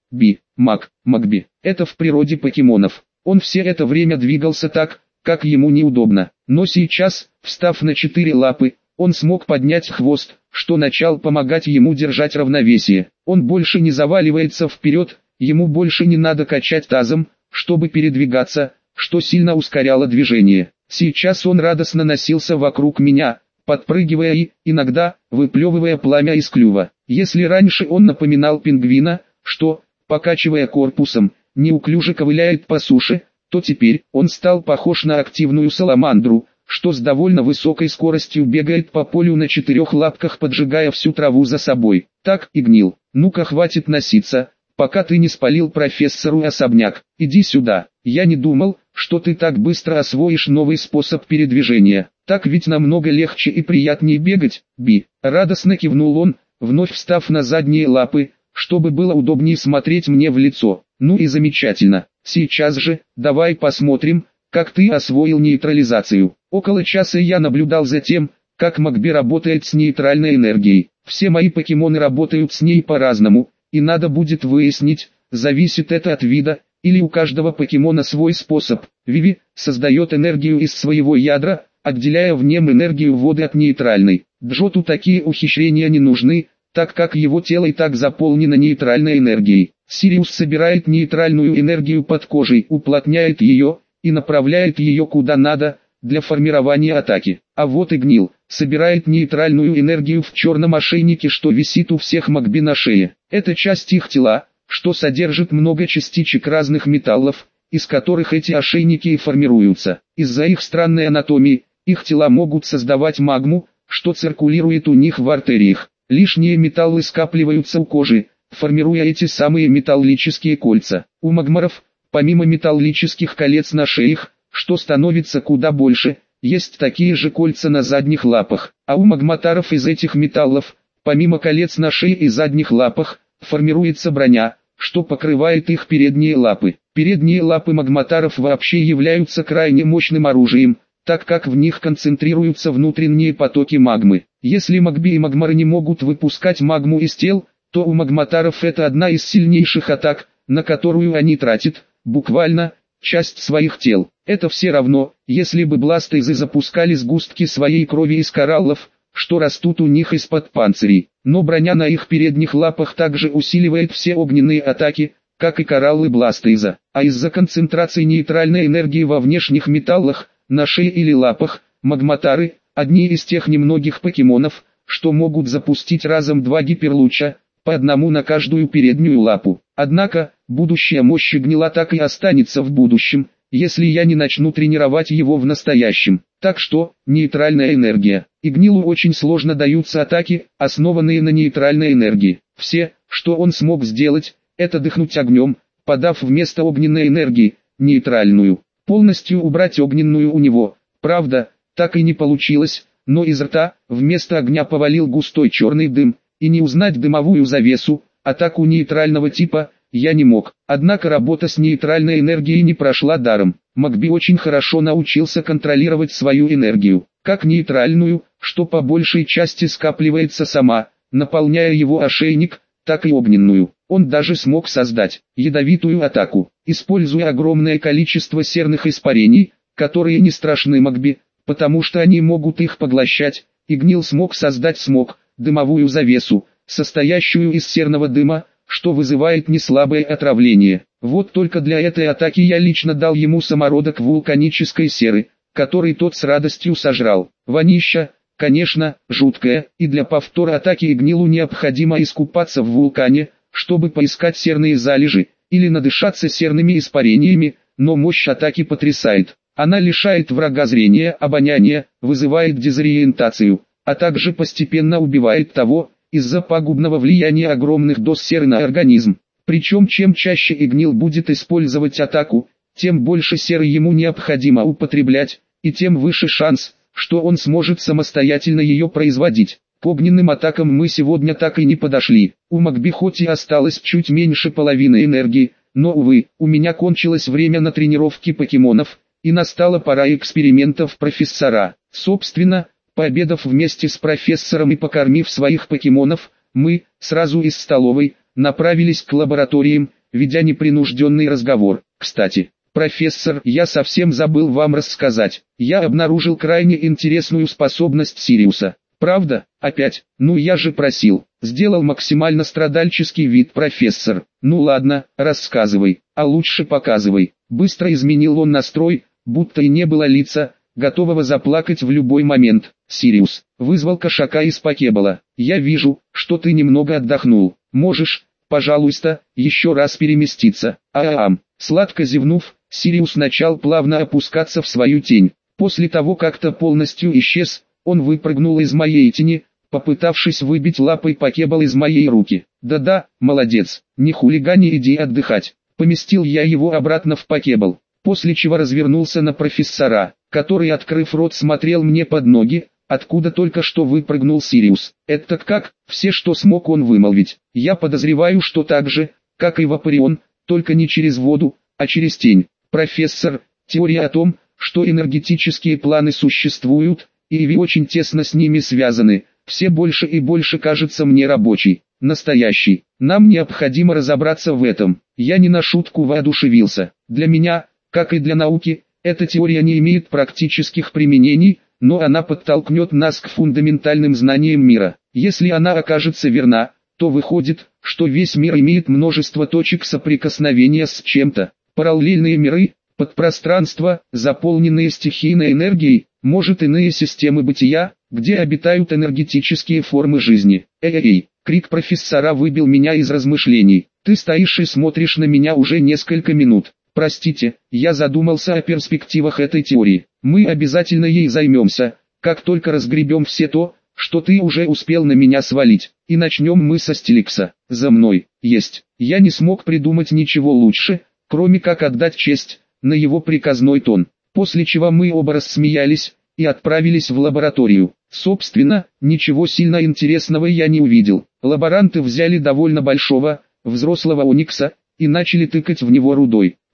Магби. Это в природе покемонов. Он все это время двигался так, как ему неудобно. Но сейчас, встав на 4 лапы, он смог поднять хвост, что начал помогать ему держать равновесие. Он больше не заваливается вперед, ему больше не надо качать тазом, чтобы передвигаться, что сильно ускоряло движение. Сейчас он радостно носился вокруг меня, подпрыгивая и, иногда, выплевывая пламя из клюва. Если раньше он напоминал пингвина, что, покачивая корпусом, неуклюже ковыляет по суше, то теперь он стал похож на активную саламандру, что с довольно высокой скоростью бегает по полю на 4 лапках, поджигая всю траву за собой. Так, Игнил, ну-ка хватит носиться, пока ты не спалил профессору особняк. Иди сюда. Я не думал, что ты так быстро освоишь новый способ передвижения. Так ведь намного легче и приятнее бегать. Би. Радостно кивнул он, вновь встав на задние лапы, чтобы было удобнее смотреть мне в лицо. Ну и замечательно. Сейчас же, давай посмотрим, как ты освоил нейтрализацию. Около часа я наблюдал за тем, как Магби работает с нейтральной энергией. Все мои покемоны работают с ней по-разному, и надо будет выяснить, зависит это от вида, или у каждого покемона свой способ. Виви создает энергию из своего ядра, отделяя в нем энергию воды от нейтральной. Джоту такие ухищрения не нужны, так как его тело и так заполнено нейтральной энергией. Сириус собирает нейтральную энергию под кожей, уплотняет ее и направляет ее куда надо, для формирования атаки. А вот Игнил собирает нейтральную энергию в черном ошейнике, что висит у всех Магби на шее. Это часть их тела, что содержит много частичек разных металлов, из которых эти ошейники и формируются. Из-за их странной анатомии, их тела могут создавать магму, что циркулирует у них в артериях. Лишние металлы скапливаются у кожи, формируя эти самые металлические кольца. У магмаров, помимо металлических колец на шеях, что становится куда больше, есть такие же кольца на задних лапах. А у магматаров из этих металлов, помимо колец на шее и задних лапах, формируется броня, что покрывает их передние лапы. Передние лапы магматаров вообще являются крайне мощным оружием, так как в них концентрируются внутренние потоки магмы. Если магби и магмары не могут выпускать магму из тел, то у магматаров это одна из сильнейших атак, на которую они тратят, буквально, часть своих тел. Это все равно, если бы бластейзы запускали сгустки своей крови из кораллов, что растут у них из-под панцирей. Но броня на их передних лапах также усиливает все огненные атаки, как и кораллы бластейза. А из-за концентрации нейтральной энергии во внешних металлах, на шее или лапах, магматары – одни из тех немногих покемонов, что могут запустить разом 2 гиперлуча, по одному на каждую переднюю лапу. Однако, будущая мощь гнила так и останется в будущем, если я не начну тренировать его в настоящем. Так что, нейтральная энергия. Игнилу очень сложно даются атаки, основанные на нейтральной энергии. Все, что он смог сделать, это дыхнуть огнем, подав вместо огненной энергии, нейтральную. Полностью убрать огненную у него, правда, так и не получилось, но из рта, вместо огня повалил густой черный дым, и не узнать дымовую завесу, атаку нейтрального типа, я не мог. Однако работа с нейтральной энергией не прошла даром. Магби очень хорошо научился контролировать свою энергию, как нейтральную, что по большей части скапливается сама, наполняя его ошейник, так и огненную. Он даже смог создать ядовитую атаку, используя огромное количество серных испарений, которые не страшны Магби, потому что они могут их поглощать. Игнил смог создать смог, дымовую завесу, состоящую из серного дыма, что вызывает неслабое отравление. Вот только для этой атаки я лично дал ему самородок вулканической серы, который тот с радостью сожрал. Вонища, конечно, жуткая, и для повтора атаки Игнилу необходимо искупаться в вулкане, чтобы поискать серные залежи, или надышаться серными испарениями, но мощь атаки потрясает. Она лишает врага зрения, обоняния, вызывает дезориентацию, а также постепенно убивает того, из-за пагубного влияния огромных доз серы на организм. Причем чем чаще Игнил будет использовать атаку, тем больше серы ему необходимо употреблять, и тем выше шанс, что он сможет самостоятельно ее производить. К огненным атакам мы сегодня так и не подошли. У Магби хоть и осталось чуть меньше половины энергии, но увы, у меня кончилось время на тренировки покемонов, и настала пора экспериментов профессора. Собственно, пообедав вместе с профессором и покормив своих покемонов, мы, сразу из столовой, направились к лабораториям, ведя непринужденный разговор. Кстати, профессор, я совсем забыл вам рассказать, я обнаружил крайне интересную способность Сириуса. Правда? Опять? Ну я же просил. Сделал максимально страдальческий вид профессор. Ну ладно, рассказывай, а лучше показывай. Быстро изменил он настрой, будто и не было лица, готового заплакать в любой момент. Сириус вызвал кошака из покебола. Я вижу, что ты немного отдохнул. Можешь, пожалуйста, еще раз переместиться. Сладко зевнув, Сириус начал плавно опускаться в свою тень. После того, как то полностью исчез, он выпрыгнул из моей тени, попытавшись выбить лапой покебол из моей руки. Да-да, молодец, не хулигани, иди отдыхать. Поместил я его обратно в покебол, после чего развернулся на профессора, который, открыв рот, смотрел мне под ноги, откуда только что выпрыгнул Сириус. Это как? Все, что смог он вымолвить. Я подозреваю, что так же, как и Вапорион, только не через воду, а через тень. Профессор, теория о том, что энергетические планы существуют, и вы очень тесно с ними связаны, все больше и больше кажется мне рабочей, настоящей. Нам необходимо разобраться в этом. Я не на шутку воодушевился. Для меня, как и для науки, эта теория не имеет практических применений, но она подтолкнет нас к фундаментальным знаниям мира. Если она окажется верна, то выходит, что весь мир имеет множество точек соприкосновения с чем-то. Параллельные миры, подпространства, заполненные стихийной энергией, может иные системы бытия, где обитают энергетические формы жизни. Эй-эй-эй, крик профессора выбил меня из размышлений. Ты стоишь и смотришь на меня уже несколько минут. Простите, я задумался о перспективах этой теории. Мы обязательно ей займемся, как только разгребем все то, что ты уже успел на меня свалить. И начнем мы со Стиликса. За мной. Есть. Я не смог придумать ничего лучше, кроме как отдать честь на его приказной тон. После чего мы оба рассмеялись и отправились в лабораторию. Собственно, ничего сильно интересного я не увидел. Лаборанты взяли довольно большого, взрослого оникса, и начали тыкать в него рудой.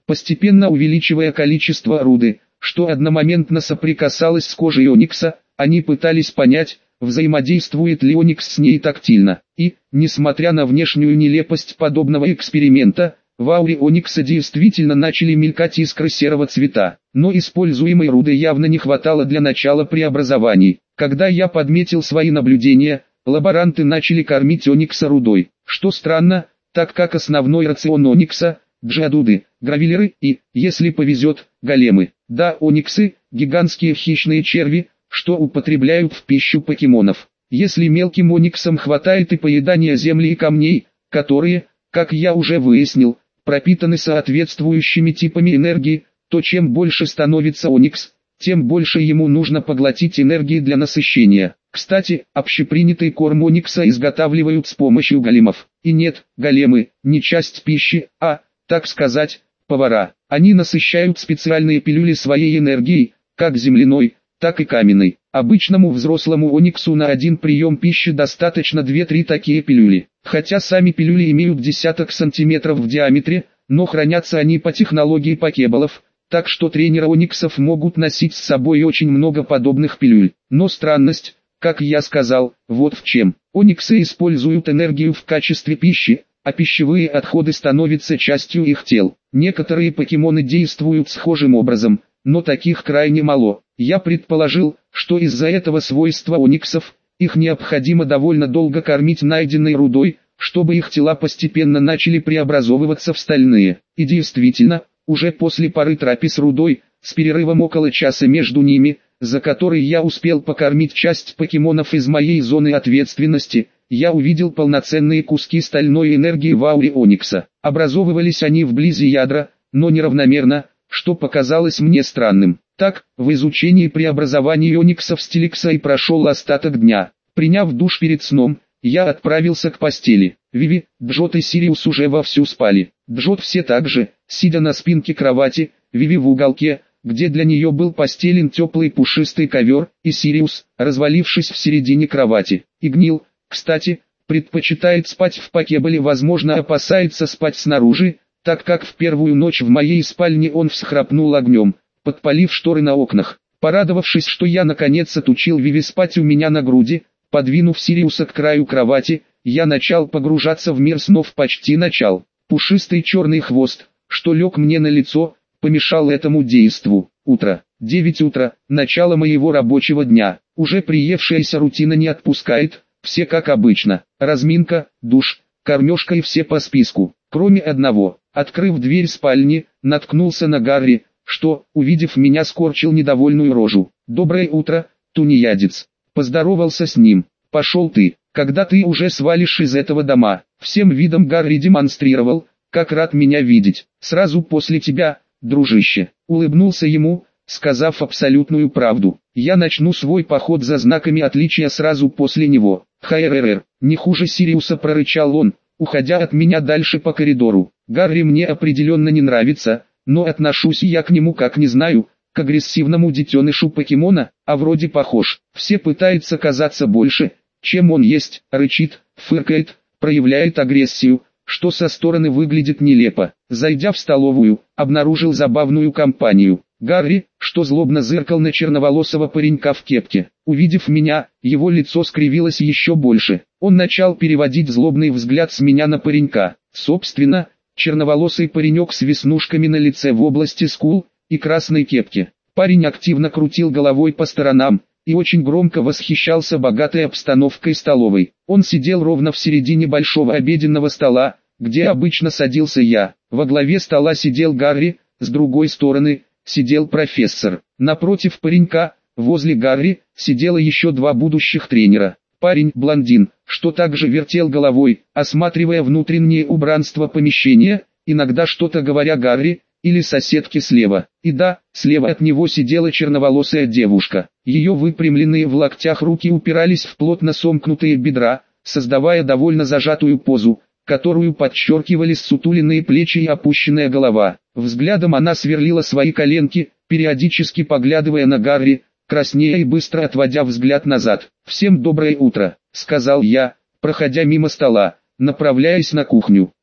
постепенно увеличивая количество руды, что одномоментно соприкасалось с кожей оникса. Они пытались понять, взаимодействует ли оникс с ней тактильно. И, несмотря на внешнюю нелепость подобного эксперимента, в ауре оникса действительно начали мелькать искры серого цвета. Но используемой руды явно не хватало для начала преобразований. Когда я подметил свои наблюдения, лаборанты начали кормить оникса рудой. Что странно, так как основной рацион оникса – джиадуды, гравелеры и, если повезет, големы. Да, ониксы – гигантские хищные черви, что употребляют в пищу покемонов. Если мелким ониксам хватает и поедания земли и камней, которые, как я уже выяснил, пропитаны соответствующими типами энергии, то чем больше становится оникс, тем больше ему нужно поглотить энергии для насыщения. Кстати, общепринятый корм оникса изготавливают с помощью големов. И нет, големы – не часть пищи, а, так сказать, повара. Они насыщают специальные пилюли своей энергией, как земляной, так и каменной. Обычному взрослому ониксу на один прием пищи достаточно 2-3 такие пилюли. Хотя сами пилюли имеют десяток сантиметров в диаметре, но хранятся они по технологии покеболов, так что тренеры ониксов могут носить с собой очень много подобных пилюль. Но странность, как я сказал, вот в чем. Ониксы используют энергию в качестве пищи, а пищевые отходы становятся частью их тел. Некоторые покемоны действуют схожим образом, но таких крайне мало. Я предположил, что из-за этого свойства ониксов, их необходимо довольно долго кормить найденной рудой, чтобы их тела постепенно начали преобразовываться в стальные. И действительно, уже после пары трапез рудой, с перерывом около часа между ними, за который я успел покормить часть покемонов из моей зоны ответственности, я увидел полноценные куски стальной энергии в ауре оникса. Образовывались они вблизи ядра, но неравномерно, что показалось мне странным. Так, в изучении преобразований оникса в стиликса и прошел остаток дня. Приняв душ перед сном, я отправился к постели. Виви, Джот и Сириус уже вовсю спали. Джот все так же, сидя на спинке кровати, Виви в уголке, где для нее был постелен теплый пушистый ковер, и Сириус, развалившись в середине кровати. И Гнил, кстати, предпочитает спать в покеболе, возможно опасается спать снаружи, так как в первую ночь в моей спальне он всхрапнул огнем, подпалив шторы на окнах. Порадовавшись, что я наконец отучил Виви спать у меня на груди, подвинув Сириуса к краю кровати, я начал погружаться в мир снов, почти начал. Пушистый черный хвост, что лег мне на лицо, помешал этому действу. Утро. 9 утра, начало моего рабочего дня. Уже приевшаяся рутина не отпускает, все как обычно. Разминка, душ, кормежка и все по списку. Кроме одного. Открыв дверь спальни, наткнулся на Гарри, что, увидев меня, скорчил недовольную рожу. «Доброе утро, тунеядец». Поздоровался с ним. «Пошел ты, когда ты уже свалишь из этого дома». Всем видом Гарри демонстрировал, как рад меня видеть. «Сразу после тебя, дружище». Улыбнулся ему, сказав абсолютную правду. «Я начну свой поход за знаками отличия сразу после него». «ХРР, не хуже Сириуса», прорычал он, уходя от меня дальше по коридору. Гарри мне определенно не нравится, но отношусь я к нему как не знаю, к агрессивному детенышу покемона, а вроде похож. Все пытаются казаться больше, чем он есть, рычит, фыркает, проявляет агрессию, что со стороны выглядит нелепо. Зайдя в столовую, обнаружил забавную компанию. Гарри, что злобно зыркал на черноволосого паренька в кепке. Увидев меня, его лицо скривилось еще больше. Он начал переводить злобный взгляд с меня на паренька. Собственно, черноволосый паренек с веснушками на лице в области скул и красной кепке. Парень активно крутил головой по сторонам и очень громко восхищался богатой обстановкой столовой. Он сидел ровно в середине большого обеденного стола, где обычно садился я. Во главе стола сидел Гарри, с другой стороны сидел профессор. Напротив паренька, возле Гарри, сидело еще два будущих тренера. Парень, блондин, что также вертел головой, осматривая внутреннее убранство помещения, иногда что-то говоря Гарри, или соседке слева. И да, слева от него сидела черноволосая девушка. Ее выпрямленные в локтях руки упирались в плотно сомкнутые бедра, создавая довольно зажатую позу, которую подчеркивали ссутуленные плечи и опущенная голова. Взглядом она сверлила свои коленки, периодически поглядывая на Гарри, краснея и быстро отводя взгляд назад. «Всем доброе утро», — сказал я, проходя мимо стола, направляясь на кухню.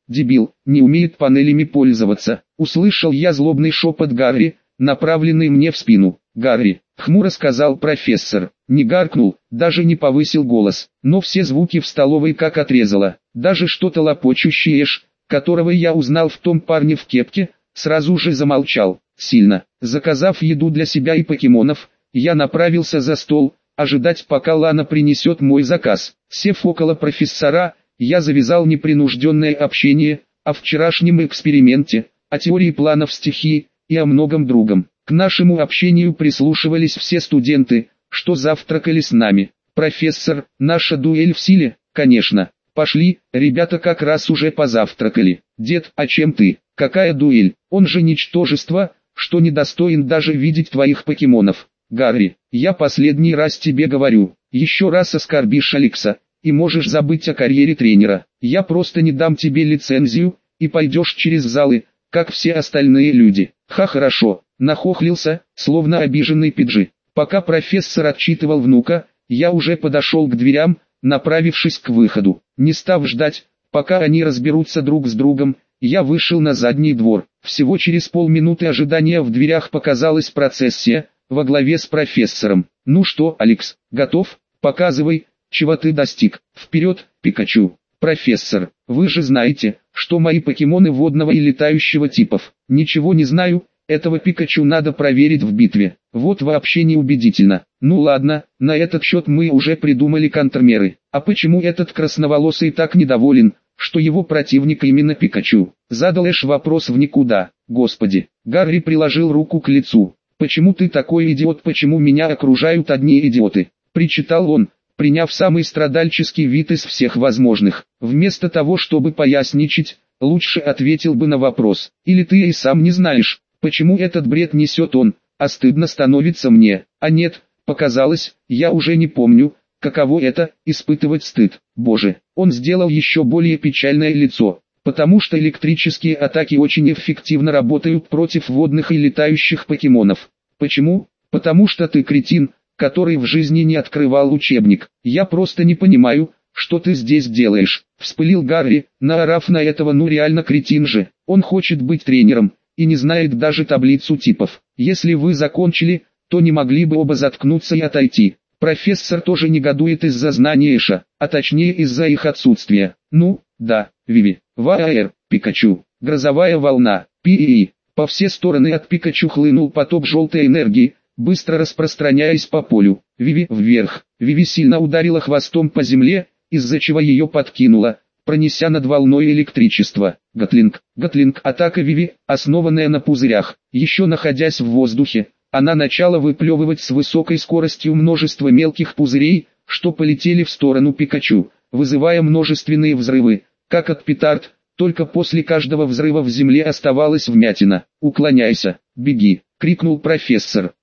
дебил, не умеет панелями пользоваться. Услышал я злобный шепот Гарри, направленный мне в спину. «Гарри», — хмуро сказал профессор, не гаркнул, даже не повысил голос, но все звуки в столовой как отрезало, даже что-то лопочущее Эш, которого я узнал в том парне в кепке, сразу же замолчал. Сильно, заказав еду для себя и покемонов, я направился за стол, ожидать пока Лана принесет мой заказ. Сев около профессора, я завязал непринужденное общение о вчерашнем эксперименте, о теории планов стихии и о многом другом. К нашему общению прислушивались все студенты, что завтракали с нами. «Профессор, наша дуэль в силе?» «Конечно. Пошли, ребята как раз уже позавтракали». «Дед, а чем ты? Какая дуэль? Он же ничтожество, что недостоин даже видеть твоих покемонов». «Гарри, я последний раз тебе говорю, еще раз оскорбишь Алекса, и можешь забыть о карьере тренера. Я просто не дам тебе лицензию, и пойдешь через залы, как все остальные люди». «Ха, хорошо», нахохлился, словно обиженный Пиджи. Пока профессор отчитывал внука, я уже подошел к дверям, направившись к выходу. Не став ждать, пока они разберутся друг с другом, я вышел на задний двор. Всего через полминуты ожидания в дверях показалась процессия, во главе с профессором. «Ну что, Алекс, готов? Показывай, чего ты достиг. Вперед, Пикачу!» «Профессор, вы же знаете, что мои покемоны водного и летающего типов». «Ничего не знаю, этого Пикачу надо проверить в битве». «Вот вообще не убедительно». «Ну ладно, на этот счет мы уже придумали контрмеры». «А почему этот красноволосый так недоволен, что его противник именно Пикачу?» Задал Эш вопрос в никуда. «Господи». Гарри приложил руку к лицу. «Почему ты такой идиот, почему меня окружают одни идиоты?» Причитал он, приняв самый страдальческий вид из всех возможных. Вместо того, чтобы поясничать, лучше ответил бы на вопрос. Или ты и сам не знаешь, почему этот бред несет он, а стыдно становится мне. А нет, показалось, я уже не помню, каково это, испытывать стыд. Боже, он сделал еще более печальное лицо. Потому что электрические атаки очень эффективно работают против водных и летающих покемонов. Почему? Потому что ты кретин, который в жизни не открывал учебник. Я просто не понимаю, что ты здесь делаешь. Вспылил Гарри, наорав на этого, ну реально кретин же. Он хочет быть тренером, и не знает даже таблицу типов. Если вы закончили, то не могли бы оба заткнуться и отойти. Профессор тоже негодует из-за знания Эша, а точнее из-за их отсутствия. Ну, да, Виви, ВАР, Пикачу, грозовая волна, Пи. По все стороны от Пикачу хлынул поток желтой энергии, быстро распространяясь по полю. Виви вверх. Виви сильно ударила хвостом по земле, из-за чего ее подкинуло, пронеся над волной электричество. Гатлинг, атака Виви, основанная на пузырях. Еще находясь в воздухе, она начала выплевывать с высокой скоростью множество мелких пузырей, что полетели в сторону Пикачу, вызывая множественные взрывы, как от петард, только после каждого взрыва в земле оставалась вмятина. «Уклоняйся, беги!» — крикнул профессор.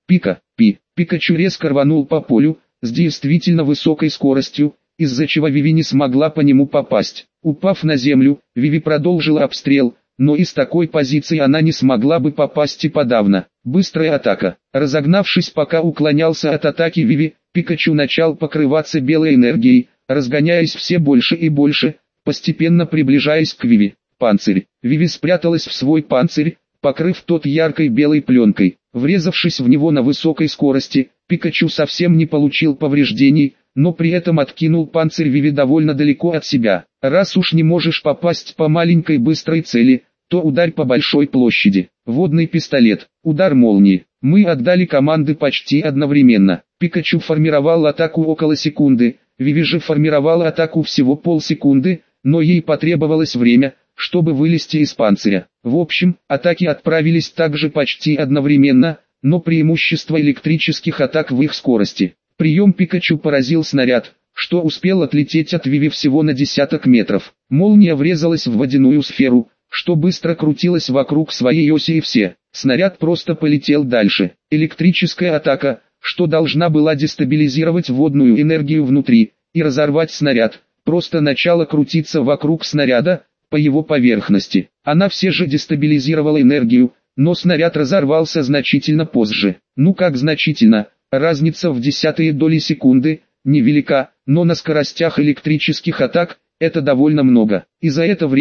Пикачу резко рванул по полю, с действительно высокой скоростью, из-за чего Виви не смогла по нему попасть. Упав на землю, Виви продолжила обстрел, но из такой позиции она не смогла бы попасть и подавно. Быстрая атака. Разогнавшись, пока уклонялся от атаки Виви, Пикачу начал покрываться белой энергией, разгоняясь все больше и больше, постепенно приближаясь к Виви. Панцирь. Виви спряталась в свой панцирь, покрыв тот яркой белой пленкой. Врезавшись в него на высокой скорости, Пикачу совсем не получил повреждений, но при этом откинул панцирь Виви довольно далеко от себя. Раз уж не можешь попасть по маленькой быстрой цели, то ударь по большой площади. Водный пистолет. Удар молнии. Мы отдали команды почти одновременно. Пикачу формировал атаку около секунды, Виви же формировала атаку всего полсекунды, но ей потребовалось время, чтобы вылезти из панциря. В общем, атаки отправились также почти одновременно, но преимущество электрических атак в их скорости. Прием Пикачу поразил снаряд, что успел отлететь от Виви всего на десяток метров. Молния врезалась в водяную сферу, что быстро крутилась вокруг своей оси, и все. Снаряд просто полетел дальше. Электрическая атака, что должна была дестабилизировать водную энергию внутри и разорвать снаряд, просто начала крутиться вокруг снаряда, по его поверхности. Она все же дестабилизировала энергию, но снаряд разорвался значительно позже. Ну как значительно, разница в десятые доли секунды, невелика, но на скоростях электрических атак, это довольно много. И за это время,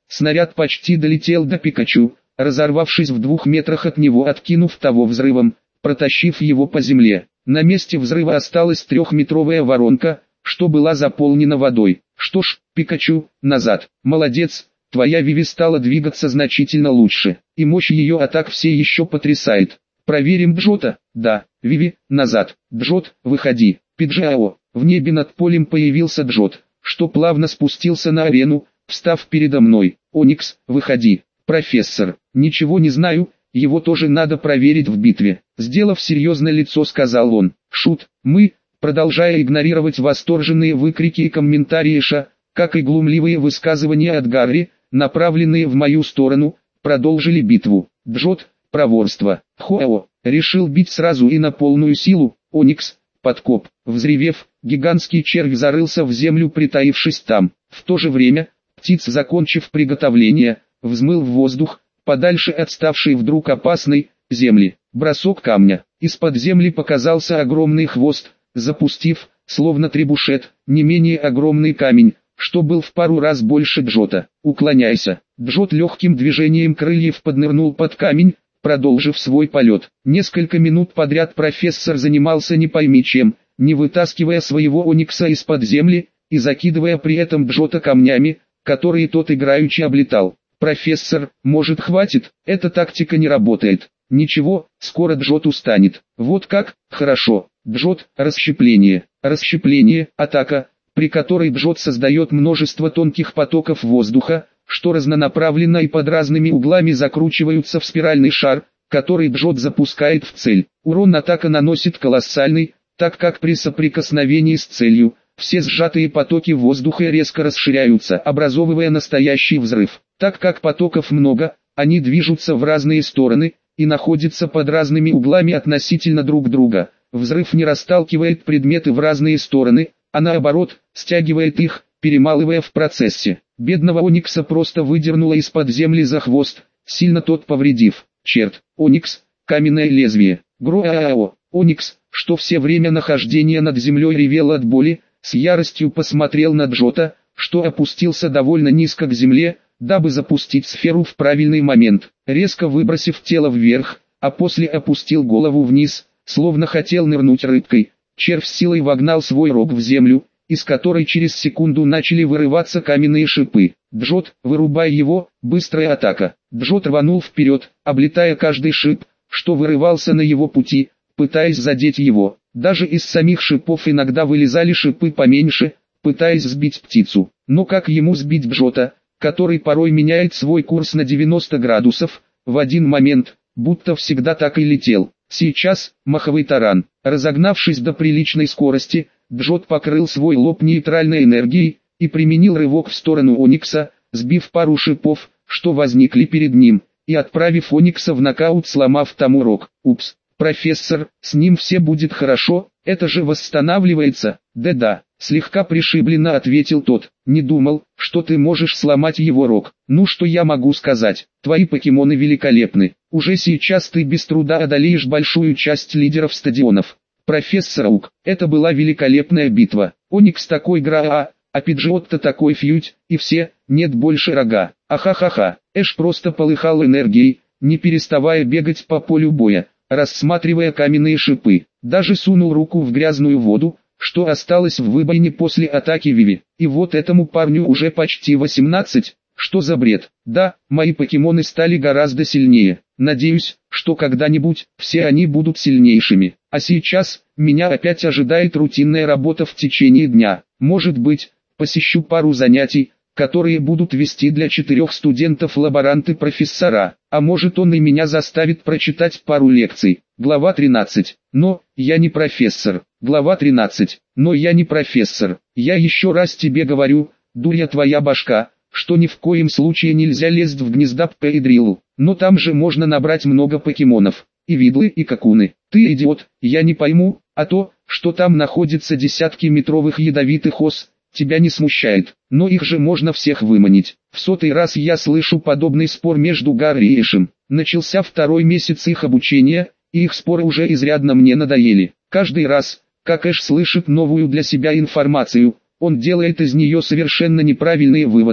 Снаряд почти долетел до Пикачу, разорвавшись в 2 метрах от него, откинув того взрывом, протащив его по земле. На месте взрыва осталась 3-метровая воронка, что была заполнена водой. Что ж, Пикачу, назад. Молодец, твоя Виви стала двигаться значительно лучше, и мощь ее атак все еще потрясает. Проверим Джота. Да, Виви, назад. Джот, выходи. Пиджао. В небе над полем появился Джот, что плавно спустился на арену, встав передо мной. Оникс, выходи. Профессор, ничего не знаю, его тоже надо проверить в битве. Сделав серьезное лицо, сказал он. Шут, мы, продолжая игнорировать восторженные выкрики и комментарии Ша, как и глумливые высказывания от Гарри, направленные в мою сторону, продолжили битву. Джот, проворство. Хоао, решил бить сразу и на полную силу. Оникс, подкоп. Взревев, гигантский червь зарылся в землю, притаившись там. В то же время, птиц, закончив приготовление, взмыл в воздух, подальше отставшей вдруг опасной земли. Бросок камня. Из-под земли показался огромный хвост, запустив, словно требушет, не менее огромный камень, что был в пару раз больше Джота. «Уклоняйся». Джот легким движением крыльев поднырнул под камень, продолжив свой полет. Несколько минут подряд профессор занимался не пойми чем, не вытаскивая своего Оникса из-под земли и закидывая при этом Джота камнями, которые тот играючи облетал. «Профессор, может, хватит? Эта тактика не работает». «Ничего, скоро Джот устанет». «Вот как? Хорошо». Джот, расщепление. Расщепление, атака, при которой Джот создает множество тонких потоков воздуха, что разнонаправленно и под разными углами закручиваются в спиральный шар, который Джот запускает в цель. Урон атака наносит колоссальный, так как при соприкосновении с целью, все сжатые потоки воздуха резко расширяются, образовывая настоящий взрыв. Так как потоков много, они движутся в разные стороны и находятся под разными углами относительно друг друга. Взрыв не расталкивает предметы в разные стороны, а наоборот, стягивает их, перемалывая в процессе. Бедного Оникса просто выдернуло из-под земли за хвост, сильно тот повредив. Черт, Оникс, каменное лезвие. Гроао, Оникс, что все время нахождения над землей ревел от боли, с яростью посмотрел на Джота, что опустился довольно низко к земле, дабы запустить сферу в правильный момент. Резко выбросив тело вверх, а после опустил голову вниз, словно хотел нырнуть рыбкой. Червь с силой вогнал свой рог в землю, из которой через секунду начали вырываться каменные шипы. Джот, вырубай его, быстрая атака. Джот рванул вперед, облетая каждый шип, что вырывался на его пути, пытаясь задеть его. Даже из самих шипов иногда вылезали шипы поменьше, пытаясь сбить птицу. Но как ему сбить Джота, который порой меняет свой курс на 90 градусов, в один момент, будто всегда так и летел. Сейчас, маховый таран. Разогнавшись до приличной скорости, Джот покрыл свой лоб нейтральной энергией и применил рывок в сторону Оникса, сбив пару шипов, что возникли перед ним, и отправив Оникса в нокаут, сломав тому рог. Упс, профессор, с ним все будет хорошо, это же восстанавливается. Да-да, слегка пришибленно ответил тот. Не думал, что ты можешь сломать его рог. Ну что я могу сказать, твои покемоны великолепны. Уже сейчас ты без труда одолеешь большую часть лидеров стадионов. Профессор Ук, это была великолепная битва. Оникс такой Граа, а Пиджиотто такой Фьють, и все, нет больше рога. Ахахаха, Эш просто полыхал энергией, не переставая бегать по полю боя, рассматривая каменные шипы. Даже сунул руку в грязную воду, что осталось в выбоине после атаки Виви. И вот этому парню уже почти 18. Что за бред? Да, мои покемоны стали гораздо сильнее. Надеюсь, что когда-нибудь все они будут сильнейшими. А сейчас, меня опять ожидает рутинная работа в течение дня. Может быть, посещу пару занятий, которые будут вести для 4 студентов лаборанты-профессора. А может, он и меня заставит прочитать пару лекций. Глава 13. Но, я не профессор. Глава 13. Но я не профессор. Я еще раз тебе говорю, дурья твоя башка, что ни в коем случае нельзя лезть в гнезда Пэйдрилу. Но там же можно набрать много покемонов. И видлы, и какуны. Ты идиот, я не пойму, а то, что там находятся десятки метровых ядовитых ос, тебя не смущает. Но их же можно всех выманить. В 100-й раз я слышу подобный спор между Гарри и Эшем. Начался 2-й месяц их обучения, и их споры уже изрядно мне надоели. Каждый раз, как Эш слышит новую для себя информацию, он делает из нее совершенно неправильные выводы,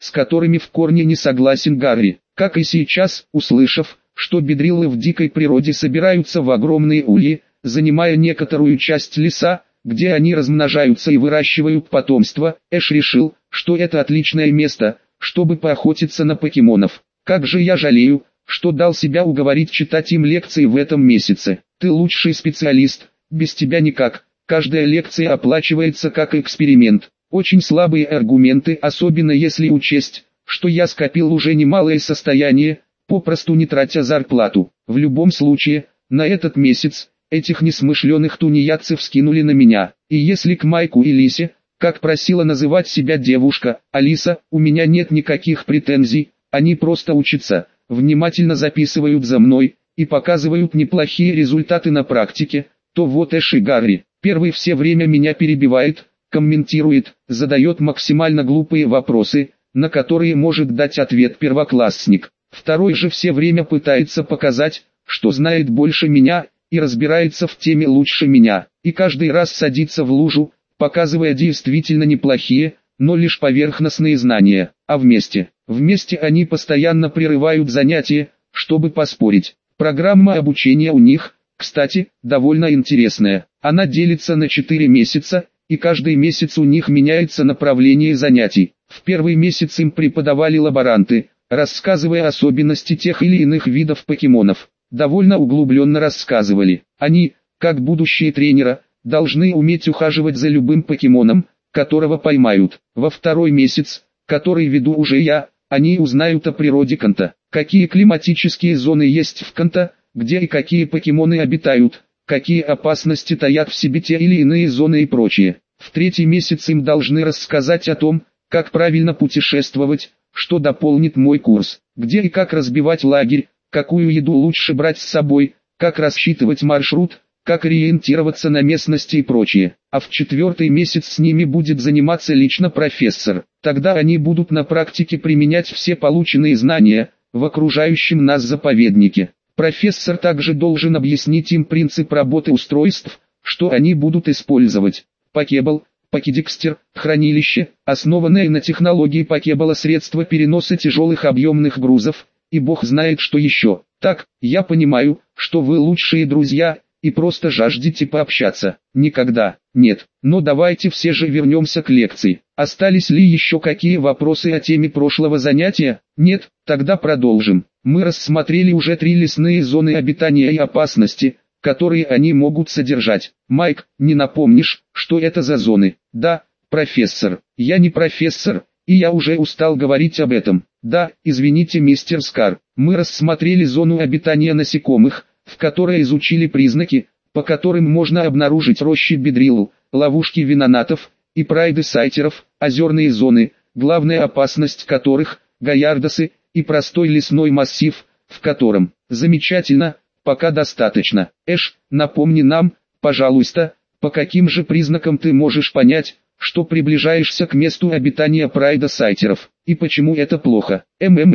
с которыми в корне не согласен Гарри. Как и сейчас, услышав, что бедриллы в дикой природе собираются в огромные ульи, занимая некоторую часть леса, где они размножаются и выращивают потомство, Эш решил, что это отличное место, чтобы поохотиться на покемонов. Как же я жалею, что дал себя уговорить читать им лекции в этом месяце. Ты лучший специалист, без тебя никак. Каждая лекция оплачивается как эксперимент. Очень слабые аргументы, особенно если учесть, что я скопил уже немалое состояние, попросту не тратя зарплату. В любом случае, на этот месяц, этих несмышленых тунеядцев скинули на меня. И если к Майку и Лисе, как просила называть себя девушка, Алиса, у меня нет никаких претензий, они просто учатся, внимательно записывают за мной, и показывают неплохие результаты на практике, то вот Эш и Гарри. Первый все время меня перебивает, комментирует, задает максимально глупые вопросы, на которые может дать ответ первоклассник. Второй же все время пытается показать, что знает больше меня, и разбирается в теме лучше меня, и каждый раз садится в лужу, показывая действительно неплохие, но лишь поверхностные знания, а вместе они постоянно прерывают занятия, чтобы поспорить. Программа обучения у них, кстати, довольно интересная. Она делится на 4 месяца, и каждый месяц у них меняется направление занятий. В первый месяц им преподавали лаборанты, рассказывая особенности тех или иных видов покемонов. Довольно углубленно рассказывали. Они, как будущие тренера, должны уметь ухаживать за любым покемоном, которого поймают. Во второй месяц, который веду уже я, они узнают о природе Канта, какие климатические зоны есть в Канта, где и какие покемоны обитают, какие опасности таят в себе те или иные зоны и прочее. В третий месяц им должны рассказать о том, как правильно путешествовать, что дополнит мой курс, где и как разбивать лагерь, какую еду лучше брать с собой, как рассчитывать маршрут, как ориентироваться на местности и прочее. А в четвертый месяц с ними будет заниматься лично профессор. Тогда они будут на практике применять все полученные знания в окружающем нас заповеднике. Профессор также должен объяснить им принцип работы устройств, что они будут использовать. Покебл, Покедекстер, хранилище, основанное на технологии Покебола, средства переноса тяжелых объемных грузов, и бог знает что еще. Так, я понимаю, что вы лучшие друзья, и просто жаждете пообщаться. Никогда, нет. Но давайте все же вернемся к лекции. Остались ли еще какие вопросы о теме прошлого занятия? Нет, тогда продолжим. Мы рассмотрели уже 3 лесные зоны обитания и опасности, которые они могут содержать. Майк, не напомнишь, что это за зоны? Да, профессор. Я не профессор, и я уже устал говорить об этом. Да, извините, мистер Скар. Мы рассмотрели зону обитания насекомых, в которой изучили признаки, по которым можно обнаружить рощи бедриллу, ловушки венонатов и прайдесайтеров, озерные зоны, главная опасность которых – гаярдосы и простой лесной массив, в котором. Замечательно, пока достаточно. Эш, напомни нам, пожалуйста, по каким же признакам ты можешь понять, что приближаешься к месту обитания прайдесайтеров, и почему это плохо?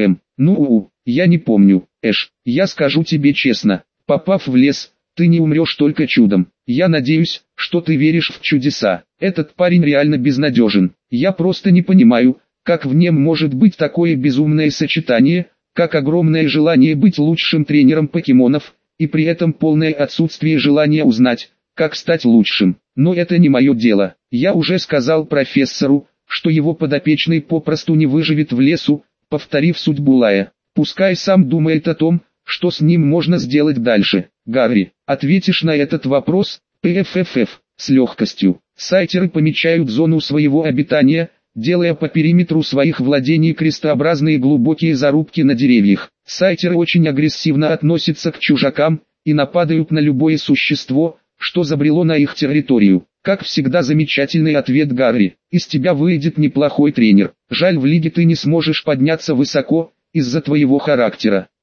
Я не помню, Эш, я скажу тебе честно. Попав в лес, ты не умрешь только чудом. Я надеюсь, что ты веришь в чудеса. Этот парень реально безнадежен. Я просто не понимаю, как в нем может быть такое безумное сочетание, как огромное желание быть лучшим тренером покемонов, и при этом полное отсутствие желания узнать, как стать лучшим. Но это не мое дело. Я уже сказал профессору, что его подопечный попросту не выживет в лесу, повторив судьбу Лая. Пускай сам думает о том, что с ним можно сделать дальше. Гарри, ответишь на этот вопрос? ПФФФ, с легкостью. Сайтеры помечают зону своего обитания, делая по периметру своих владений крестообразные глубокие зарубки на деревьях. Сайтеры очень агрессивно относятся к чужакам и нападают на любое существо, что забрело на их территорию. Как всегда, замечательный ответ, Гарри. Из тебя выйдет неплохой тренер. Жаль, в лиге ты не сможешь подняться высоко, из-за твоего характера.